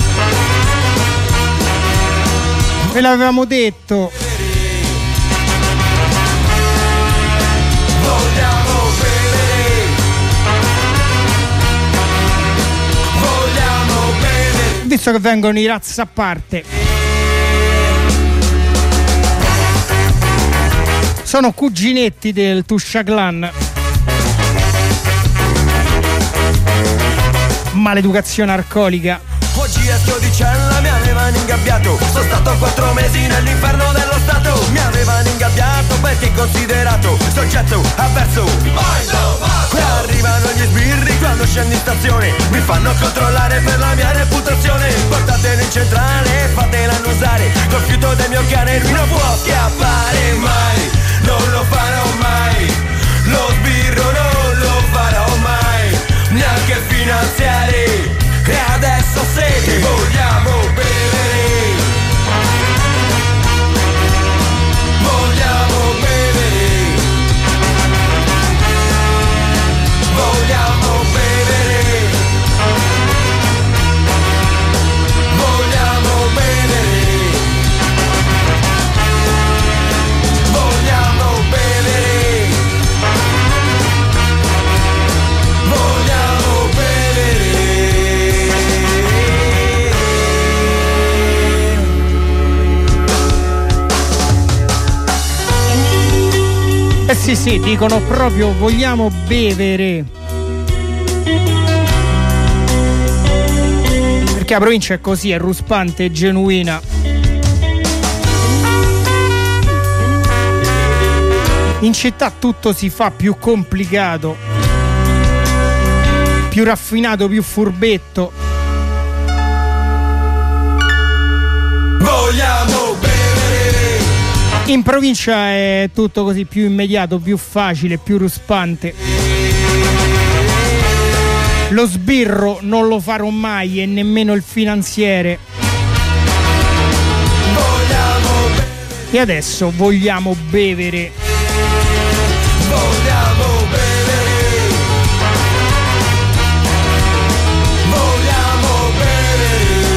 Ve l'avevamo detto. Vogliamo bere. Vogliamo bere. Visto che vengono i razzi a parte, sono cuginetti del Tuscia Clan. maleducazione alcolica. Oggi esco di cella, mi avevano ingabbiato. Sono stato 4 mesi nell'inferno dello Stato. Mi avevano ingabbiato perché considerato soggetto avverso. E arrivano gli sbirri quando scendi in stazione. Mi fanno controllare per la mia reputazione. Portatelo in centrale e fatela annusare. Col fiuto del mio cane lui non può scappare mai. Non lo farò mai. Lo sbirro non lo farò mai. Neanche il finanziare. E adesso se vogliamo bere, vogliamo bere, vogliamo bere, vogliamo bere, vogliamo bere, vogliamo bere. Sì, dicono proprio vogliamo bevere. Perché la provincia è così, è ruspante e genuina. In città tutto si fa più complicato, più raffinato, più furbetto. Vogliamo bere. In provincia è tutto così più immediato, più facile, più ruspante. Lo sbirro non lo farò mai e nemmeno il finanziere. E adesso vogliamo bevere. Vogliamo bere. Vogliamo bere.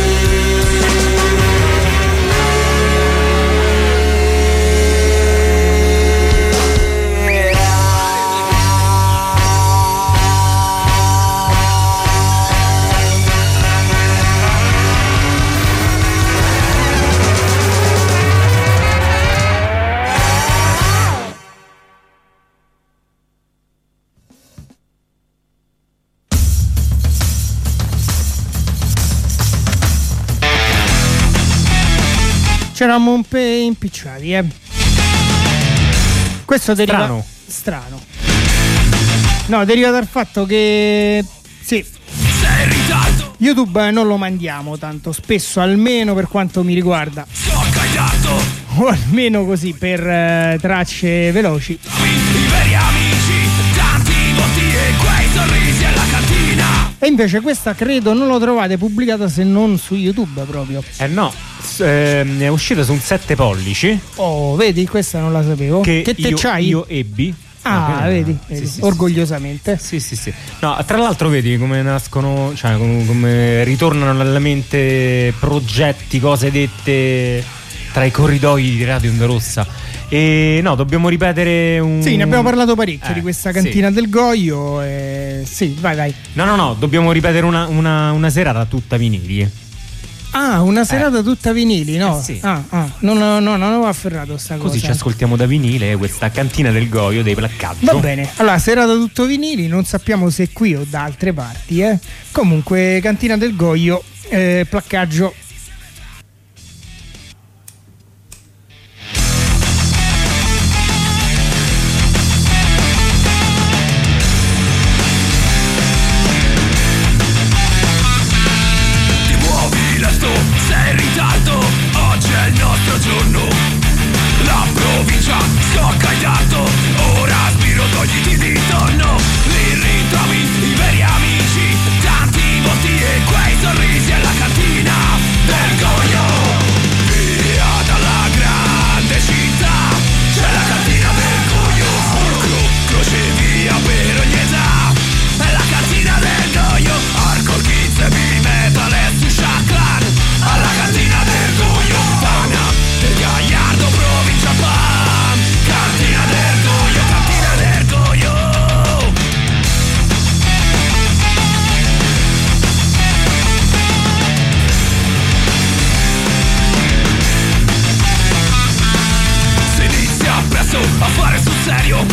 C'eravamo un po' impicciati, Questo deriva... Strano. No, deriva dal fatto che... Sì. YouTube non lo mandiamo tanto spesso, almeno per quanto mi riguarda. O almeno così, per tracce veloci. E invece questa credo non lo trovate pubblicata se non su YouTube proprio. No, è uscita su un 7 pollici. Oh, vedi, questa non la sapevo. Che te c'hai? Io ebbi. Ah, vedi, sì, orgogliosamente. Sì. No, tra l'altro vedi come nascono, cioè come ritornano nella mente progetti, cose dette tra i corridoi di Radio Onda Rossa. E no, dobbiamo ripetere un... Sì, ne abbiamo parlato parecchio di questa cantina del Goio. Sì, vai. No, dobbiamo ripetere una serata tutta vinili. Ah, una serata tutta vinili, no? Sì. Non avevo afferrato sta cosa. Così ci ascoltiamo da vinile questa cantina del Goio dei Placcaggio. Va bene, allora serata tutto vinili, non sappiamo se qui o da altre parti, Comunque cantina del Goio, Placcaggio.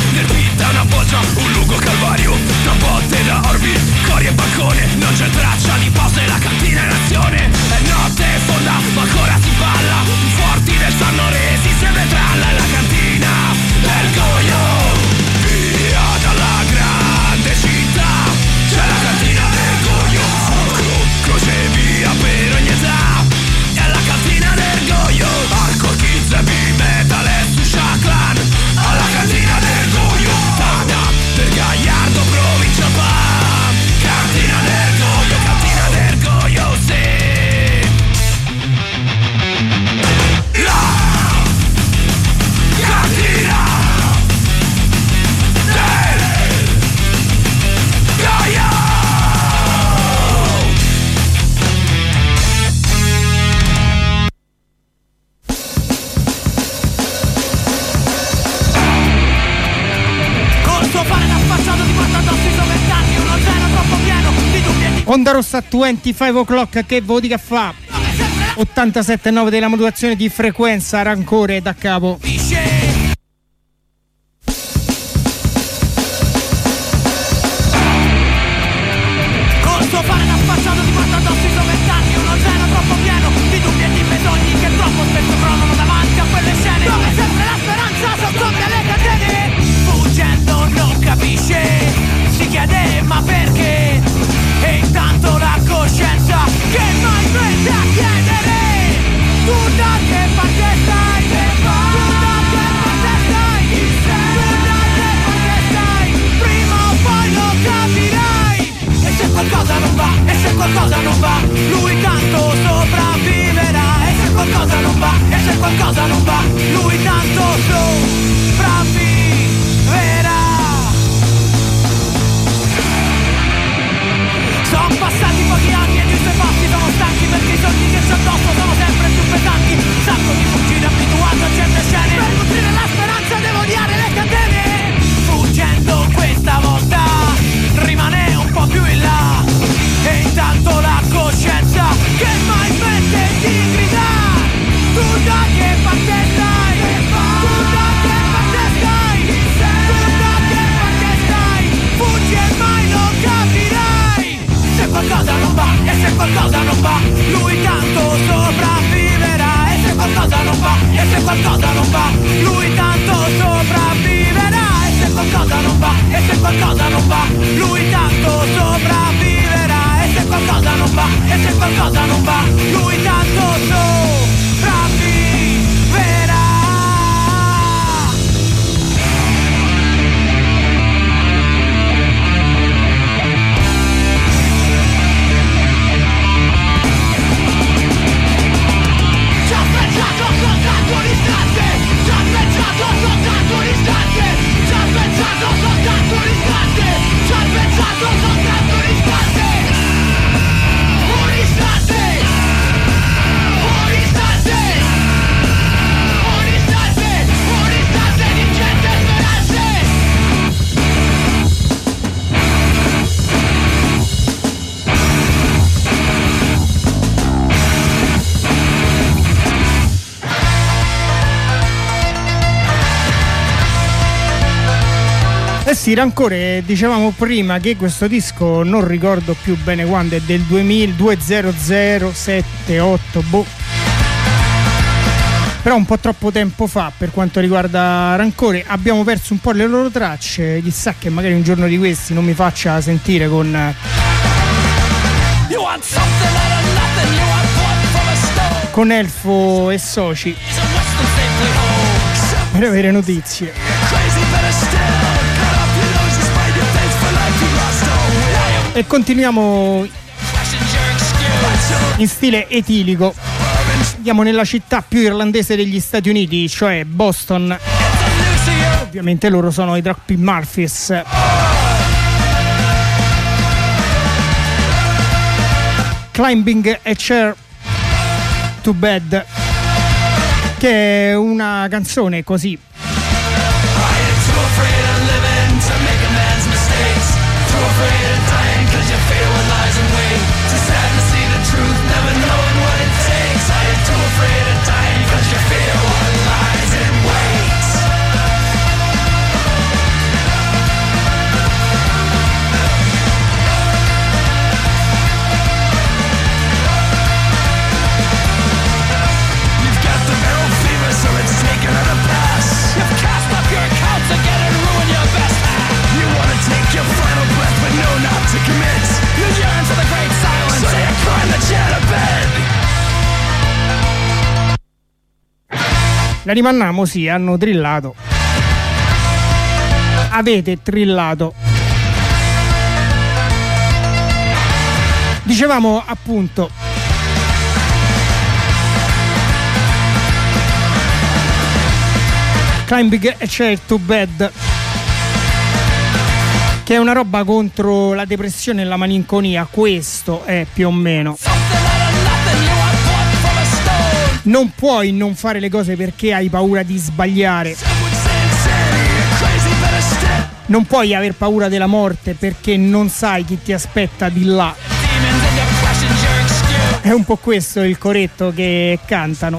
Un lungo calvario, tra botte da orbi, cori e bancone, non c'è traccia di posto e la cantina in azione. È notte fonda ma ancora si balla, i forti del sonno resistono e tralla. È la cantina del Goio, via dalla grande città. C'è la cantina del Goio, fuoco, croce via per ogni età. È la cantina del Goio, hardcore kids, heavy metal e Susha Clan. Alla cantina del Goio, Tana, per Gagliardo, provincia Pam. Cantina del Goio, sì. La cantina del Goio. Col suo fare da spacciato di porta addosso i suoi vent'anni, uno zero troppo pieno di dubbi e di Onda Rossa 25 o'clock, che voti che fa? 87,9 della modulazione di frequenza, Rancore da capo. Col suo fare da spacciato di porta addosso i suoi vent'anni, uno zero troppo pieno di dubbi e di bisogni che troppo spesso crollano davanti a quelle scene dove sempre la speranza soccombe alle catene. Fuggendo non capisce, si chiede ma perché, e intanto la coscienza che mai smette a chiedere. Tu da che parte stai? Tu da che parte stai? Tu da che parte stai? Prima o poi lo capirai. E se qualcosa non va, e se qualcosa non va, lui tanto sopravviverà. E se qualcosa non va, e se qualcosa non va, lui tanto sopravviverà. Sono passati pochi anni e i suoi passi sono stanchi, perché i sogni che c'è addosso sono sempre più pesanti. Sacco di fuggire abituato a certe scene, per nutrire la speranza devo odiare le catene. Fuggendo questa volta rimane un po' più in là, e intanto la coscienza che mai smette di gridare. Tu da che parte stai? Tu da che parte stai? Tu da che parte stai? Fuggi e mai lo capirai. Se qualcosa non va, e se qualcosa non va, lui tanto sopravviverà. E se qualcosa non va, e se qualcosa non va, lui tanto sopravviverà. E se qualcosa non va, e se qualcosa non va, lui tanto sopravviverà. E se qualcosa non va, e se qualcosa non va, lui tanto sopravviverà. Eh sì, Rancore, dicevamo prima che questo disco non ricordo più bene quando, è del 2000-2007-8, boh. Però un po' troppo tempo fa per quanto riguarda Rancore. Abbiamo perso un po' le loro tracce, chissà che magari un giorno di questi non mi faccia sentire con Elfo e soci per avere notizie. E continuiamo in stile etilico. Andiamo nella città più irlandese degli Stati Uniti, cioè Boston. Ovviamente loro sono i Dropkick Murphys. Climbing a Chair to Bed, che è una canzone così La rimanniamo, sì, hanno trillato. Avete trillato. Dicevamo appunto Climbing a Chair to Bed, che è una roba contro la depressione e la malinconia. Questo è più o meno. Non puoi non fare le cose perché hai paura di sbagliare. Non puoi aver paura della morte perché non sai chi ti aspetta di là. È un po' questo il coretto che cantano.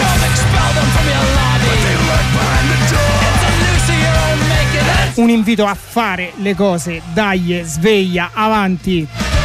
Un invito a fare le cose, dai, sveglia, avanti.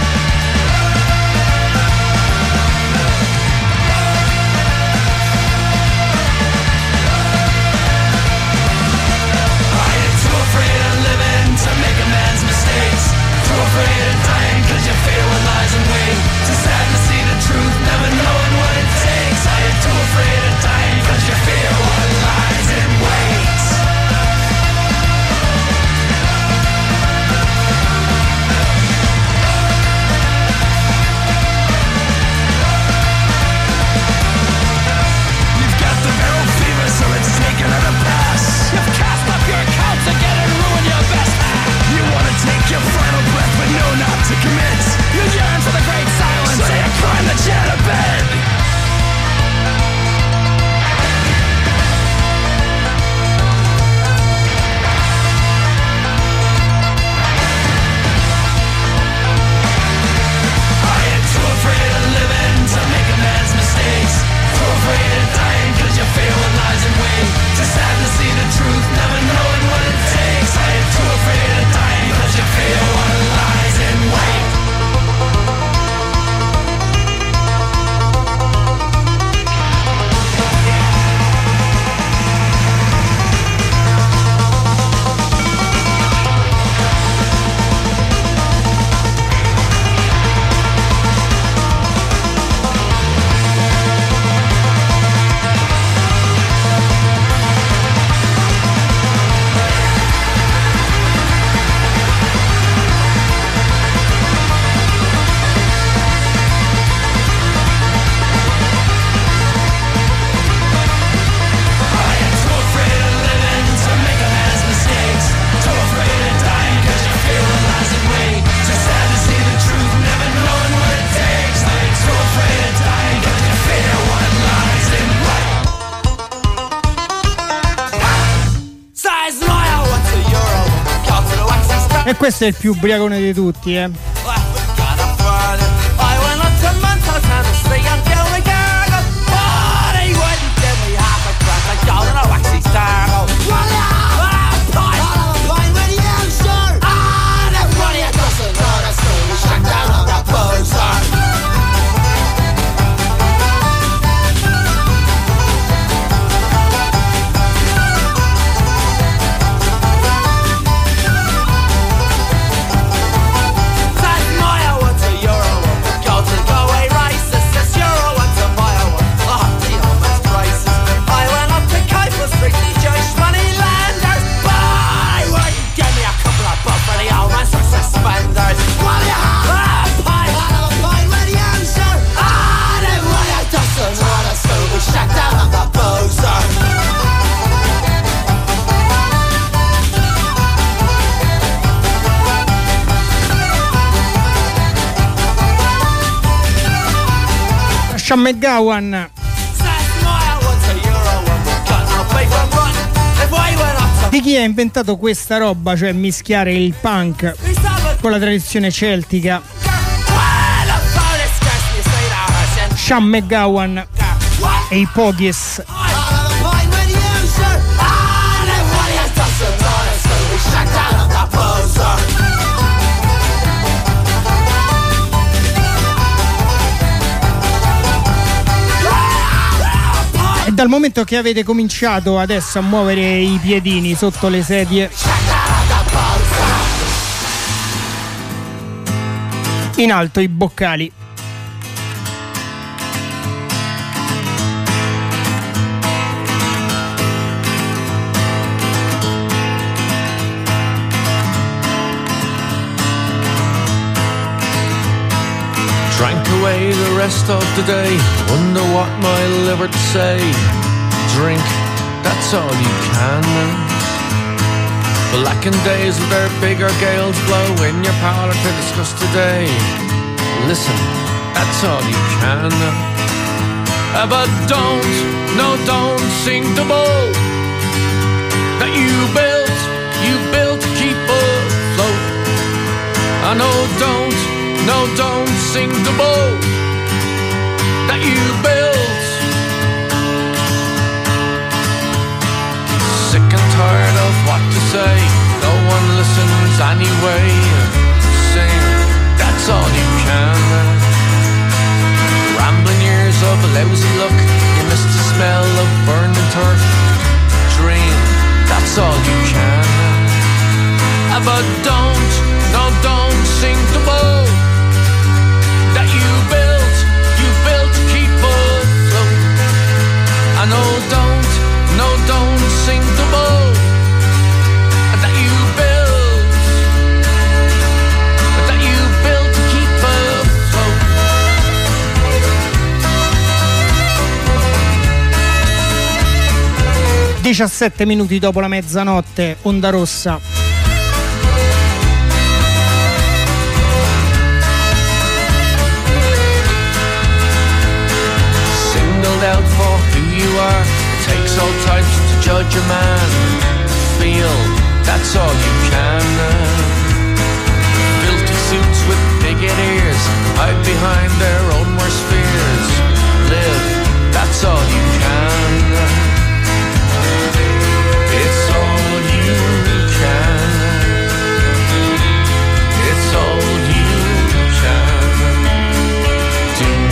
E questo è il più ubriacone di tutti, Sean McGowan. Di chi ha inventato questa roba, cioè mischiare il punk con la tradizione celtica? Sean McGowan e i Pogues. E dal momento che avete cominciato adesso a muovere i piedini sotto le sedie, in alto i boccali. Drank away the rest of the day, wonder what my liver would say. Drink, that's all you can. Blackened days with their bigger gales blow in your parlour to discuss today. Listen, that's all you can. But don't, no, don't sing the boat that you built to keep afloat. I know, don't sing the boat that you built. Sick and tired of what to say, no one listens anyway. Sing, that's all you can. Rambling years of a lousy look, you missed the smell of burning turf. Dream, that's all you can. But don't sing the boat that you built to keep afloat. I know, don't sing the boat that you built to keep afloat. 17 minuti dopo la mezzanotte, Onda Rossa. Out for who you are, it takes all types to judge a man. Feel, that's all you can. Filthy suits with bigot ears hide behind their own worst fears. Live, that's all you can. It's all you can. It's all you can do.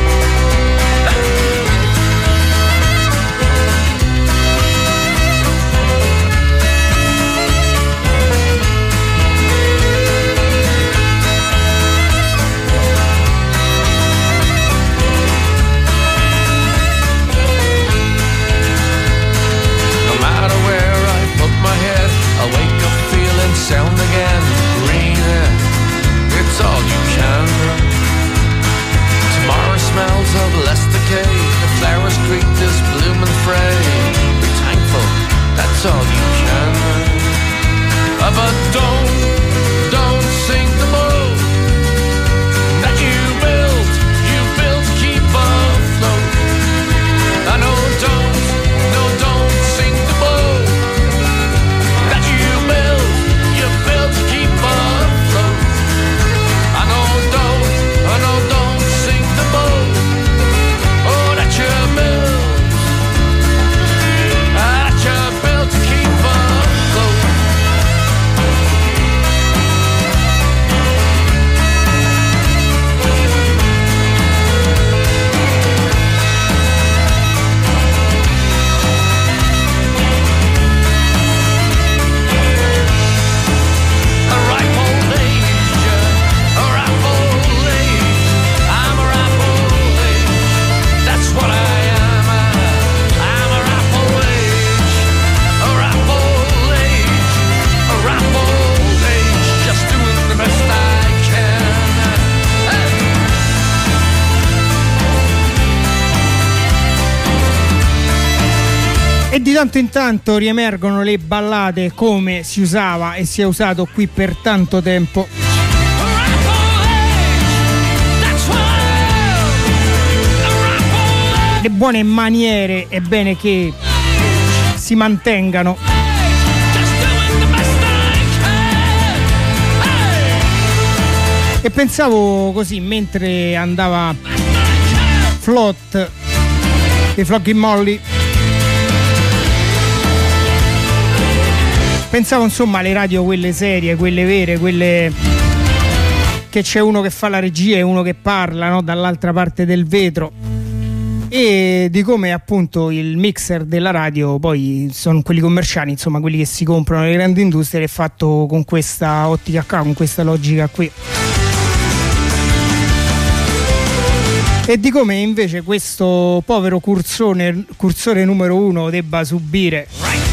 I wake up feeling sound again. Green, it's all you can. Tomorrow smells of less decay. The flowers greet this blooming fray. Be thankful, that's all you can. But don't sing the boat that you built to keep afloat. I know, don't sing the boat that you built to keep afloat. I know, don't sing the boat, oh, that you built to keep afloat. E di tanto in tanto riemergono le ballate come si usava e si è usato qui per tanto tempo. Le buone maniere è bene che si mantengano. E pensavo così mentre andava Flot e Flogging Molly, pensavo insomma alle radio, quelle serie, quelle vere, quelle che c'è uno che fa la regia e uno che parla, no? Dall'altra parte del vetro, e di come appunto il mixer della radio poi sono quelli commerciali, insomma quelli che si comprano le grandi industrie, è fatto con questa ottica qua, con questa logica qui. E di come invece questo povero cursore numero 1 debba subire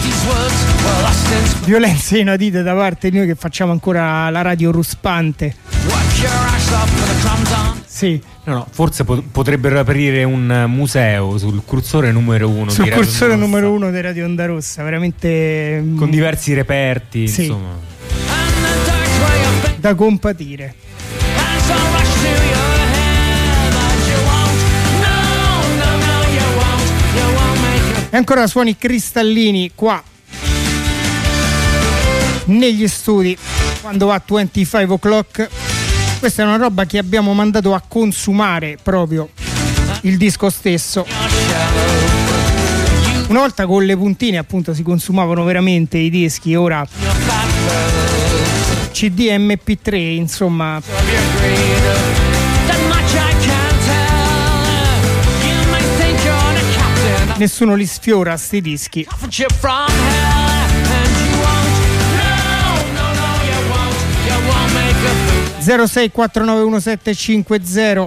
violenze inaudite da parte di noi che facciamo ancora la radio ruspante. Sì. No, forse potrebbero aprire un museo sul cursore numero 1. Sul cursore numero 1 di Radio Onda Rossa, veramente. Con diversi reperti, sì, insomma. Da compatire. E ancora suoni cristallini qua negli studi quando va 25 o'clock. Questa è una roba che abbiamo mandato a consumare proprio il disco stesso. Una volta con le puntine appunto si consumavano veramente i dischi, ora CD e MP3, insomma. Nessuno li sfiora sti dischi. 06491750.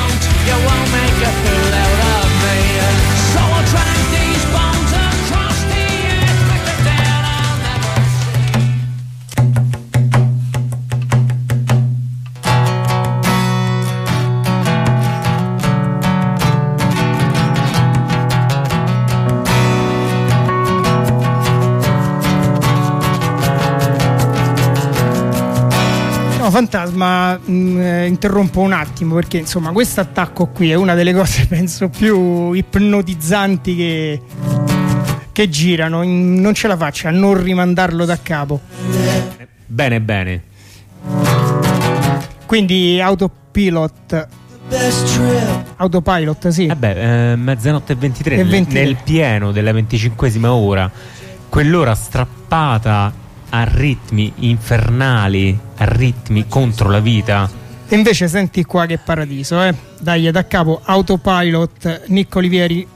Fantasma, interrompo un attimo perché insomma questo attacco qui è una delle cose penso più ipnotizzanti che girano. Non ce la faccio a non rimandarlo da capo. Bene. Quindi Autopilot, sì. Mezzanotte e 23 nel pieno della 25esima ora, quell'ora strappata a ritmi infernali, a ritmi contro la vita. E invece senti qua che paradiso, dai, da capo Autopilot, Nick Olivieri.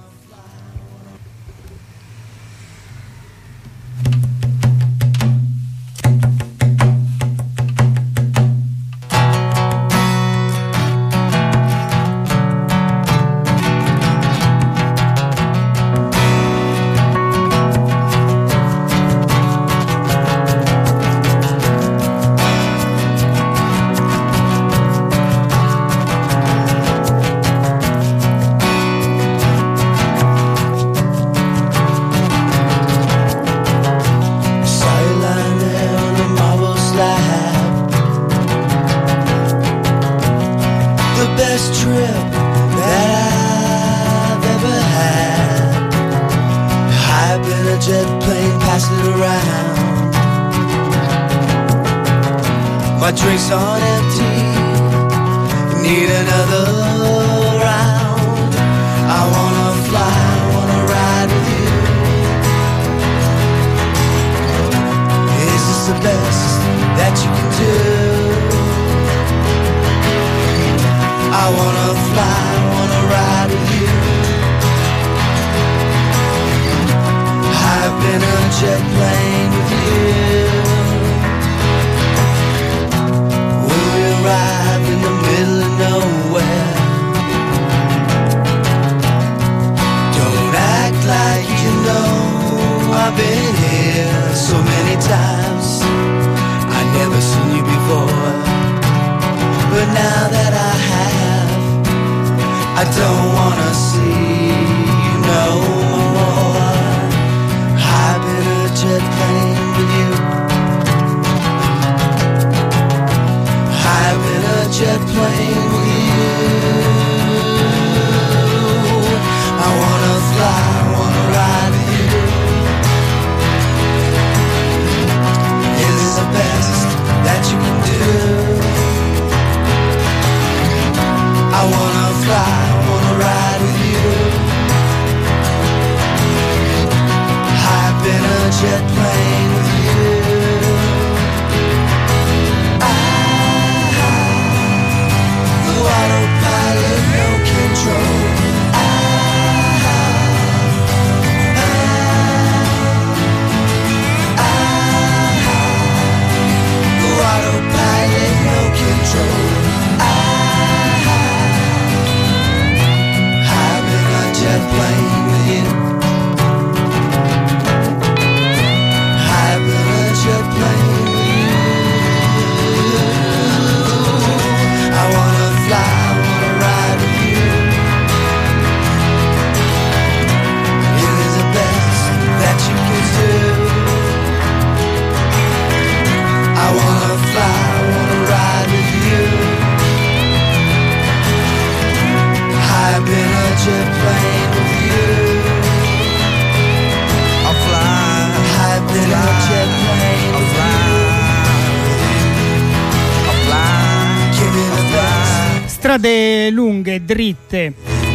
strade lunghe, dritte,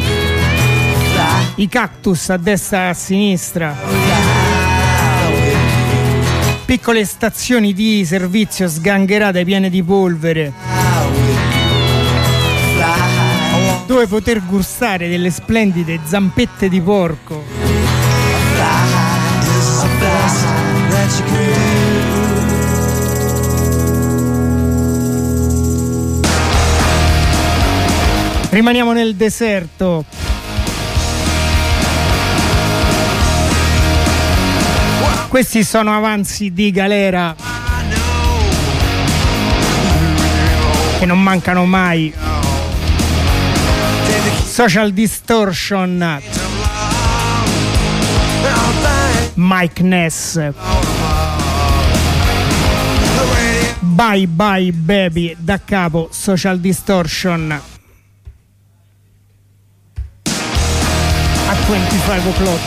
i cactus a destra e a sinistra, piccole stazioni di servizio sgangherate piene di polvere, dove poter gustare delle splendide zampette di porco. Rimaniamo nel deserto. Questi sono avanzi di galera che non mancano mai. Social Distortion, Mike Ness, Bye Bye Baby, da capo Social Distortion. A 25 o'clock.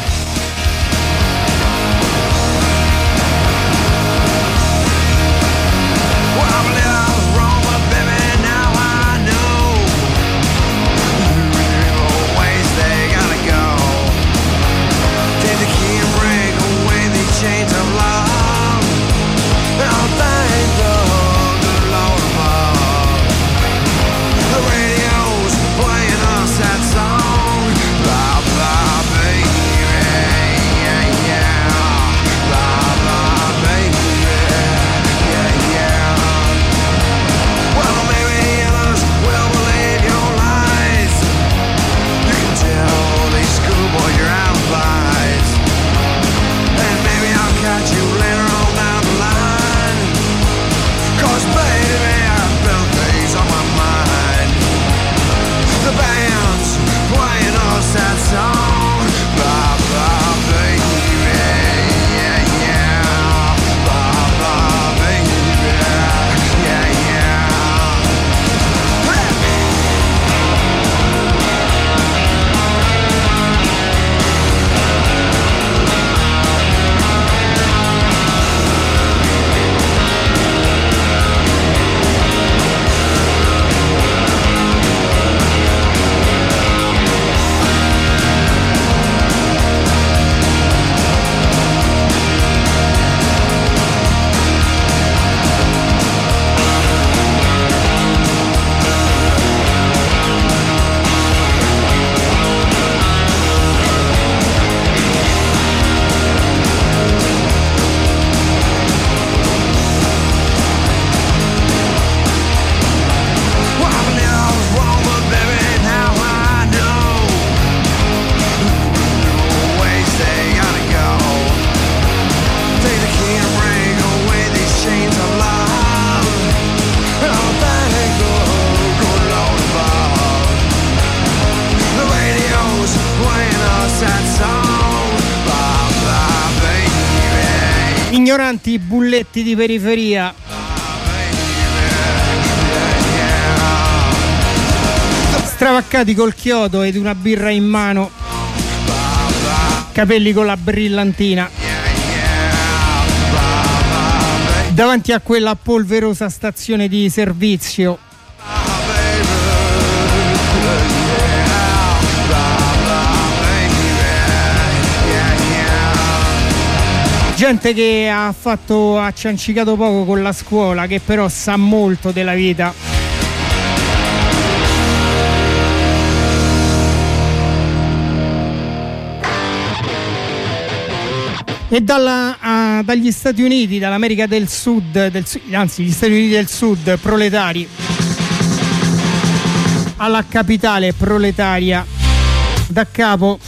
Ignoranti bulletti di periferia. Stravaccati col chiodo ed una birra in mano. Capelli con la brillantina. Davanti a quella polverosa stazione di servizio. Gente che ha ciancicato poco con la scuola, che però sa molto della vita. E dagli Stati Uniti, dall'America del Sud, anzi gli Stati Uniti del Sud, proletari, alla capitale proletaria, da capo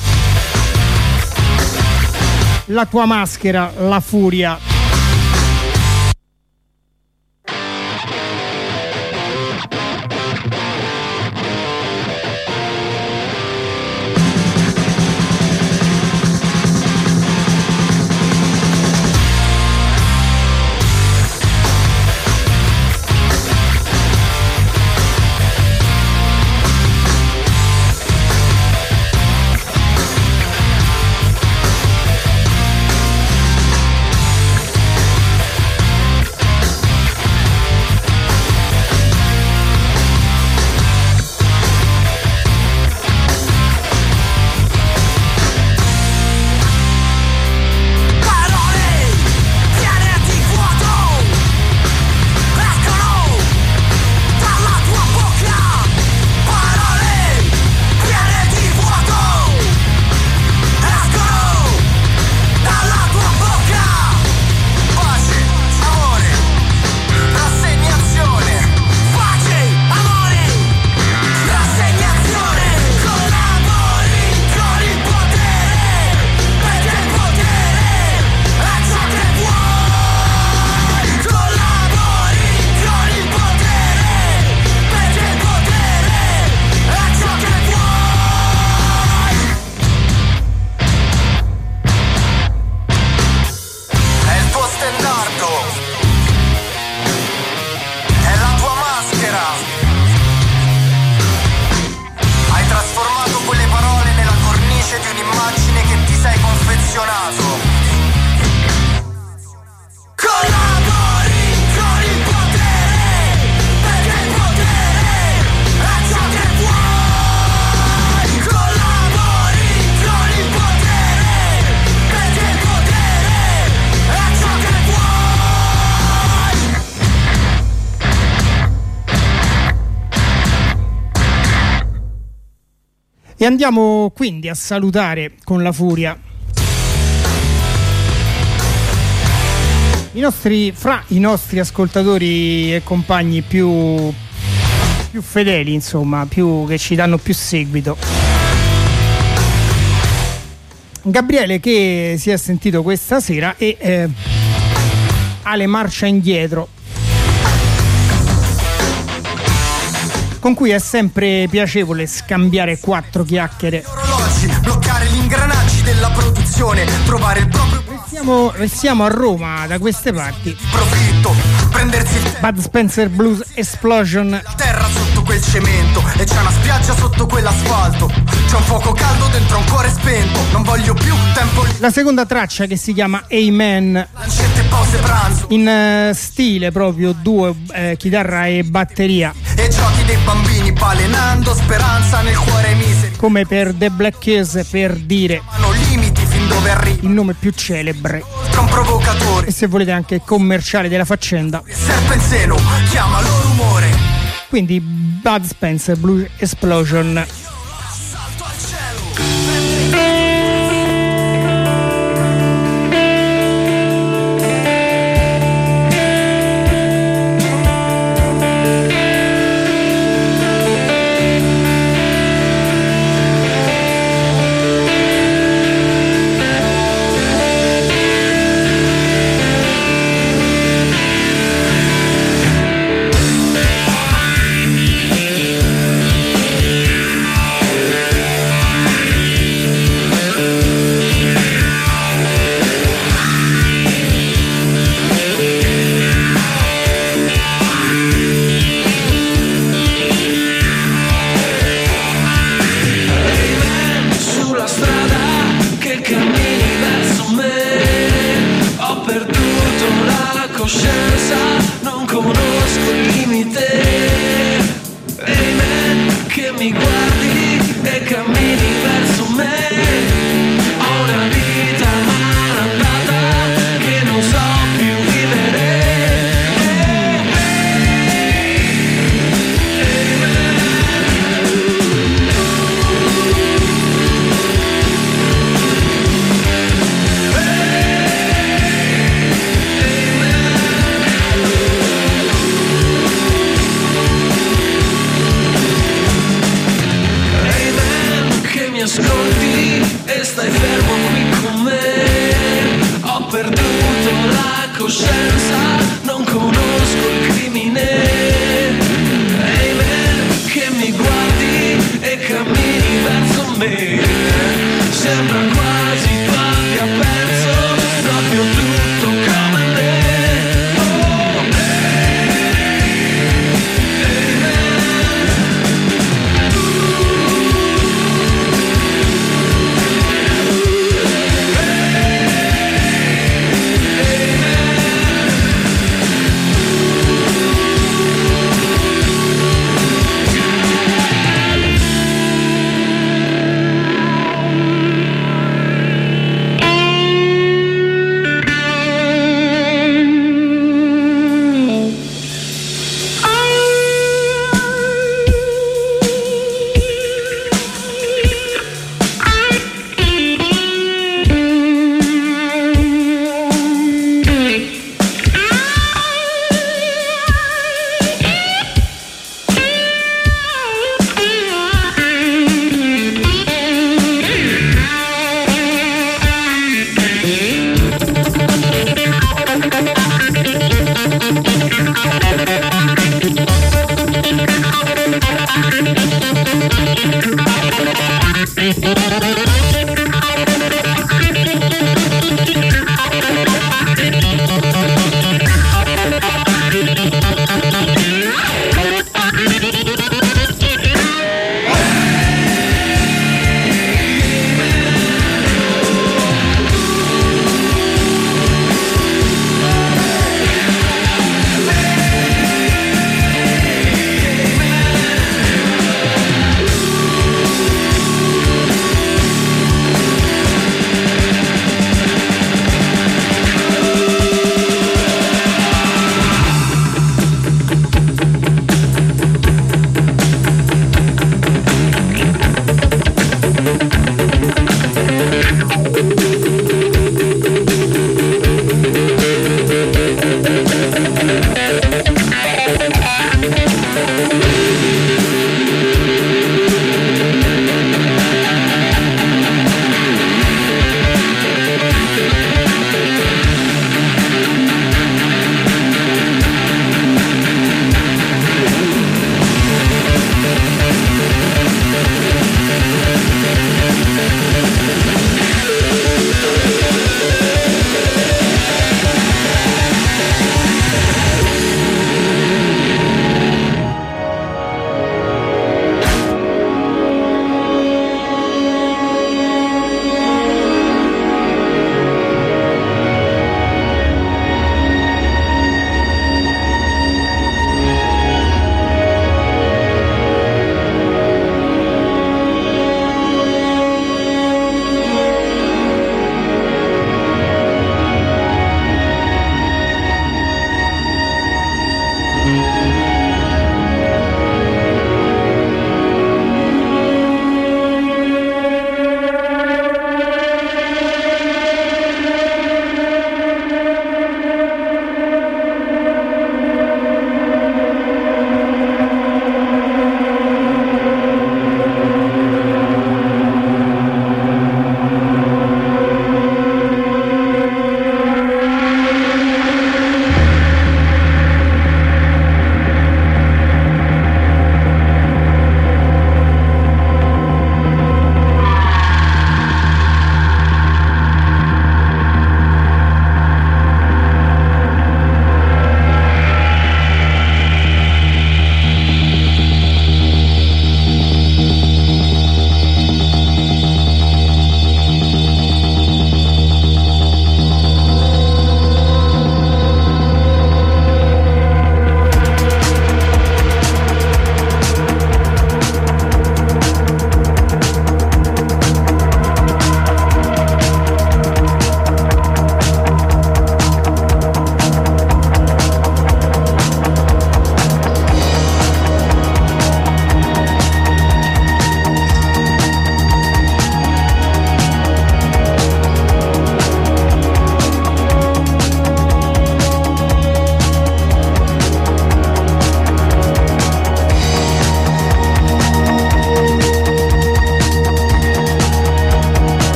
La tua maschera, la furia. E andiamo quindi a salutare con la furia fra i nostri ascoltatori e compagni più fedeli, insomma, che ci danno più seguito. Gabriele, che si è sentito questa sera e ha le marcia indietro, con cui è sempre piacevole scambiare 4 chiacchiere. Bloccare gli ingranaggi della produzione, trovare il proprio. Restiamo a Roma, da queste parti. Profitto, prendersi il Bud Spencer Blues Explosion. Terra sotto quel cemento e c'è una spiaggia sotto quell'asfalto. C'è un fuoco caldo dentro un cuore spento. Non voglio più tempo. La seconda traccia, che si chiama Amen, lancette, pause, pranzo, in stile proprio duo, chitarra e batteria. E giochi dei bambini balenando speranza nel cuore miseri. Come per The Black Keys, per dire limiti fin dove arriva il nome più celebre, un provocatore, e se volete anche commerciale della faccenda. Serpe in seno, chiamalo rumore. Quindi Bud Spencer Blues Explosion.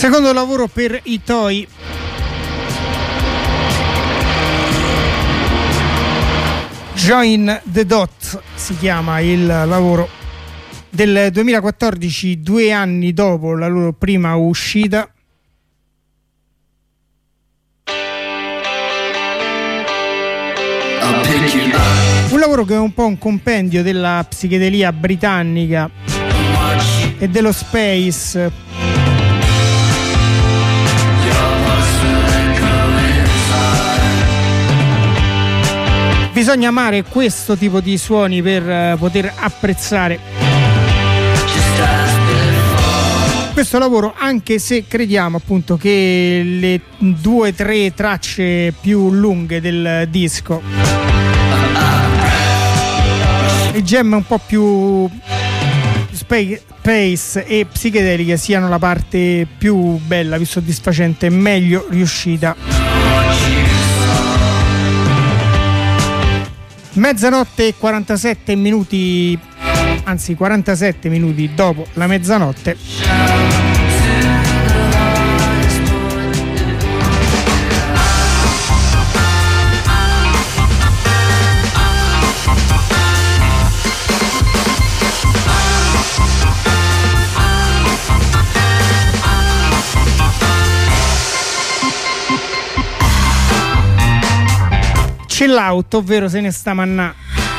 Secondo lavoro per i Toy. Join the Dots si chiama il lavoro del 2014, 2 anni dopo la loro prima uscita. Un lavoro che è un po' un compendio della psichedelia britannica e dello space. Bisogna amare questo tipo di suoni per poter apprezzare questo lavoro, anche se crediamo appunto che le 2-3 tracce più lunghe del disco, le gemme un po' più space e psichedeliche, siano la parte più bella, più soddisfacente e meglio riuscita. Mezzanotte e 47 minuti, anzi 47 minuti dopo la mezzanotte. Chill out, ovvero se ne sta mannà.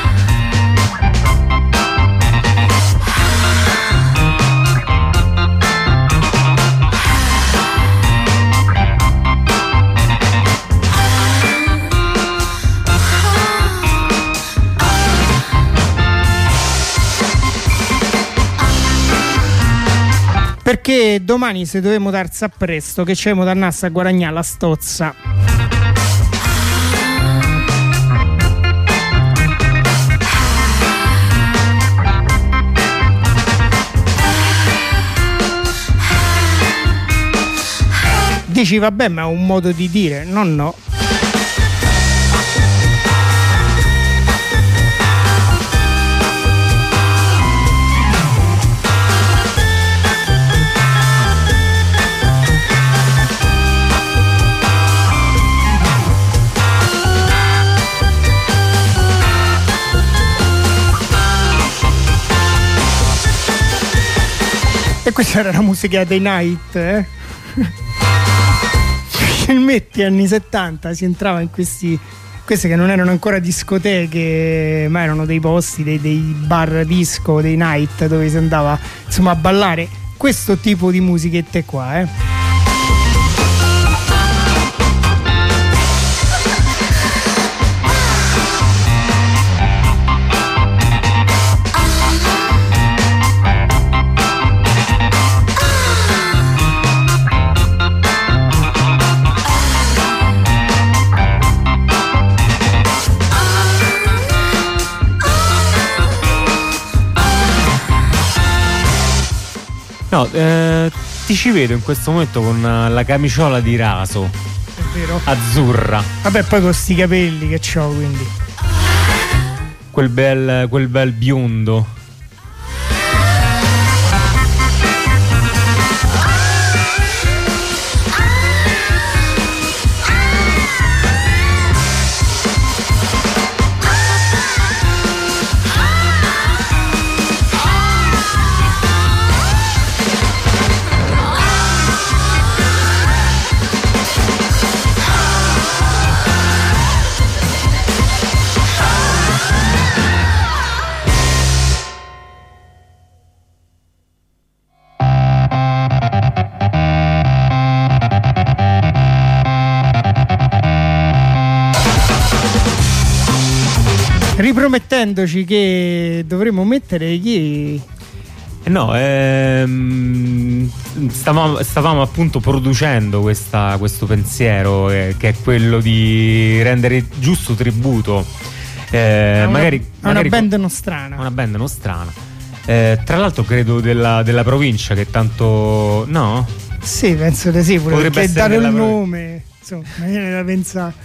Perché domani se dovemo darsi a presto, che c'è da andarsi a guadagnare la stozza. Dici vabbè, ma è un modo di dire, no. E questa era la musica dei Night, Metti anni 70 si entrava in queste che non erano ancora discoteche, ma erano dei posti, dei bar disco, dei night, dove si andava insomma a ballare questo tipo di musichette qua, No, ti ci vedo in questo momento con la camiciola di raso. È vero? Azzurra. Vabbè, poi con sti capelli che c'ho, quindi. Quel bel biondo. Ripromettendoci che dovremmo mettere chi... No, stavamo appunto producendo questo pensiero, che è quello di rendere giusto tributo magari una band nostrana. Una band nostrana. Tra l'altro credo della provincia, che tanto... No? Sì, penso di sì, potrebbe essere dare un nome, insomma, mi viene da pensare.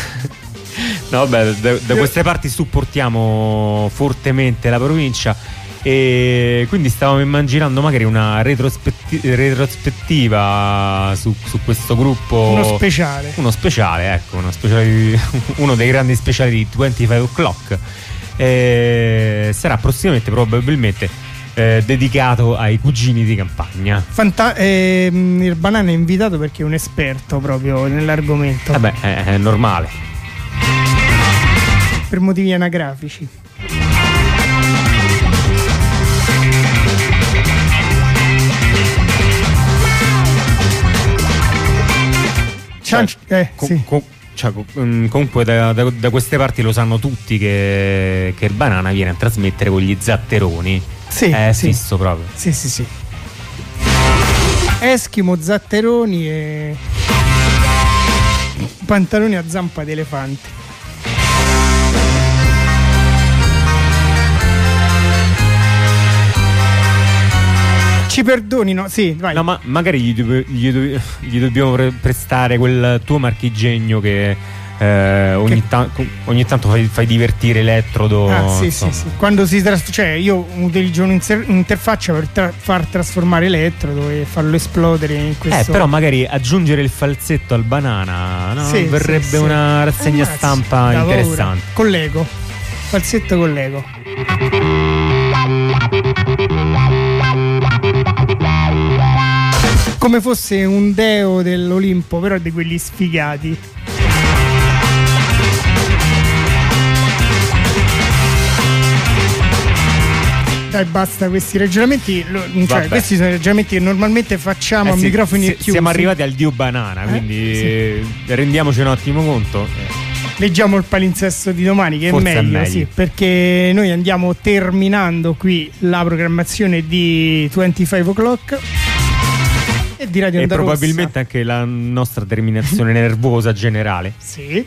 No, vabbè, da queste parti supportiamo fortemente la provincia E quindi stavamo immaginando magari una retrospettiva su questo gruppo. Uno speciale, ecco, uno dei grandi speciali di 25 O'Clock. Sarà prossimamente probabilmente dedicato ai cugini di campagna. Il Banana è invitato perché è un esperto proprio nell'argomento. È normale. Per motivi anagrafici. Comunque da queste parti lo sanno tutti che il Banana viene a trasmettere con gli zatteroni. Fisso proprio. Sì. Eschimo, zatteroni e pantaloni a zampa d'elefante. Ci perdonino, sì, vai. No, ma magari gli dobbiamo prestare quel tuo marchingegno che ogni tanto fai divertire Elettrodo. Sì. Quando io utilizzo un'interfaccia per far trasformare Elettrodo e farlo esplodere in questo. Però magari aggiungere il falsetto al Banana, no? Verrebbe una rassegna stampa interessante. Con Lego. Falsetto con Lego. Come fosse un deo dell'Olimpo, però di quelli sfigati. Dai, basta questi ragionamenti. Questi sono i ragionamenti che normalmente facciamo a microfoni chiusi. Siamo arrivati al dio Banana, quindi rendiamoci un attimo conto. Leggiamo il palinsesto di domani, che è meglio. Sì, perché noi andiamo terminando qui la programmazione di 25 O'Clock e di Radio Onda Rossa. Probabilmente anche la nostra terminazione nervosa generale. Sì.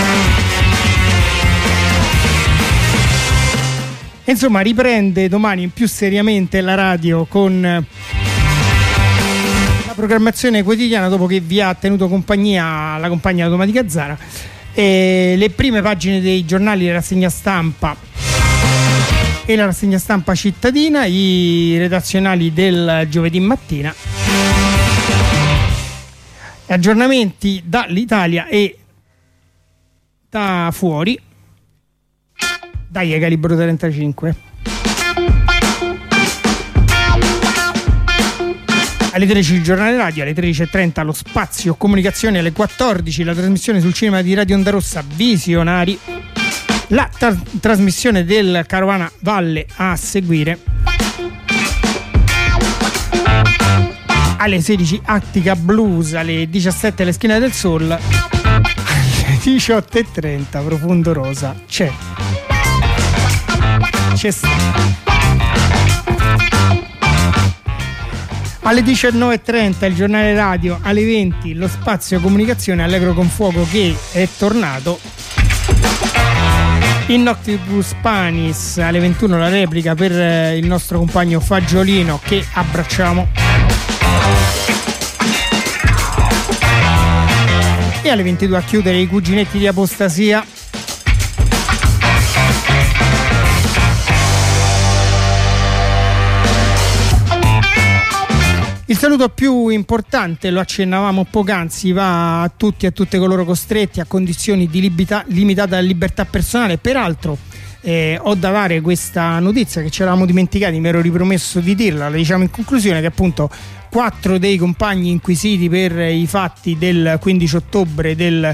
Insomma, riprende domani più seriamente la radio con la programmazione quotidiana, dopo che vi ha tenuto compagnia la compagnia automatica Zara. E le prime pagine dei giornali, la rassegna stampa e la rassegna stampa cittadina, i redazionali del giovedì mattina, aggiornamenti dall'Italia e da fuori. Dai, calibro 35. Alle 13 il giornale radio, alle 13.30 lo spazio comunicazione, alle 14 la trasmissione sul cinema di Radio Onda Rossa Visionari, la trasmissione del Carovana Valle a seguire, alle 16 Attica Blues, alle 17 le Schiene del Sol, alle 18.30 Profondo Rosa c'è alle 19.30 il giornale radio, alle 20 lo spazio comunicazione Allegro con Fuoco che è tornato, in Noctibus Panis alle 21 la replica per il nostro compagno Fagiolino che abbracciamo, e alle 22 a chiudere i cuginetti di Apostasia. Il saluto più importante, lo accennavamo poc'anzi, va a tutti e a tutte coloro costretti a condizioni di limitata libertà personale. Peraltro ho da dare questa notizia che ci eravamo dimenticati, mi ero ripromesso di dirla, la diciamo in conclusione, che appunto 4 dei compagni inquisiti per i fatti del 15 ottobre del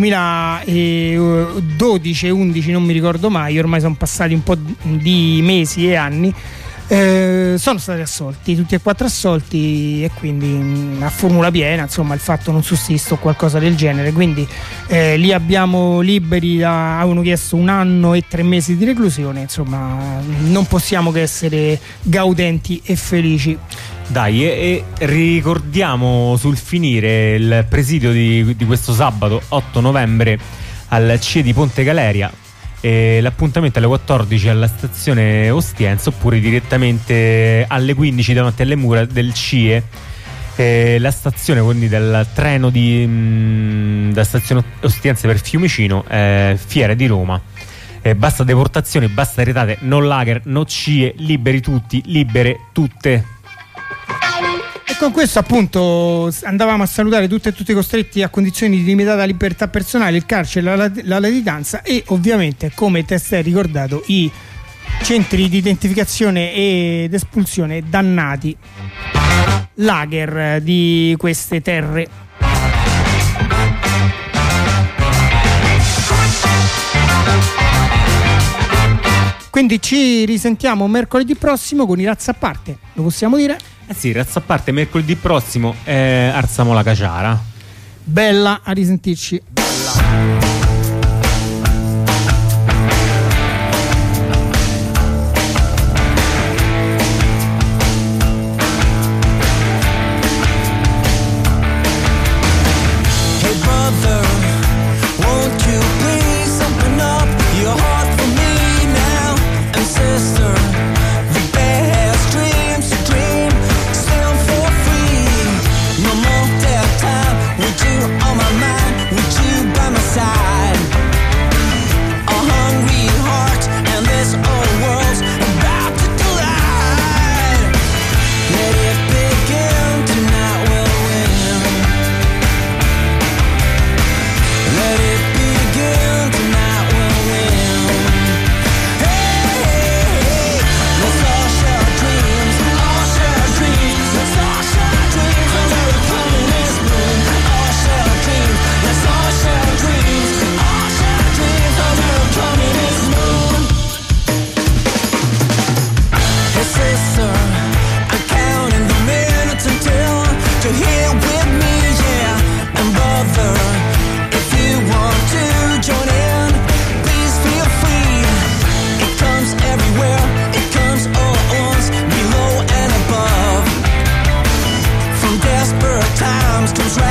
2012 e 11, non mi ricordo mai, ormai sono passati un po' di mesi e anni, sono stati assolti, tutti e 4 assolti, e quindi a formula piena, insomma il fatto non sussiste o qualcosa del genere, quindi li abbiamo liberi, avevano chiesto 1 anno e 3 mesi di reclusione, insomma non possiamo che essere gaudenti e felici. Dai, e ricordiamo sul finire il presidio di questo sabato 8 novembre al CIE di Ponte Galeria. L'appuntamento alle 14 alla stazione Ostiense, oppure direttamente alle 15 davanti alle mura del CIE, la stazione quindi del treno da stazione Ostiense per Fiumicino, Fiera di Roma. basta deportazione, basta retate, no lager, no CIE, liberi tutti, libere tutte. E con questo appunto andavamo a salutare tutti e tutti costretti a condizioni di limitata libertà personale, il carcere, la latitanza e ovviamente, come testé ricordato, i centri di identificazione ed espulsione dannati lager di queste terre. Quindi ci risentiamo mercoledì prossimo con i Razza a parte, lo possiamo dire? Eh sì, Razza a parte, mercoledì prossimo Arzamo la Caciara. Bella, a risentirci. Comes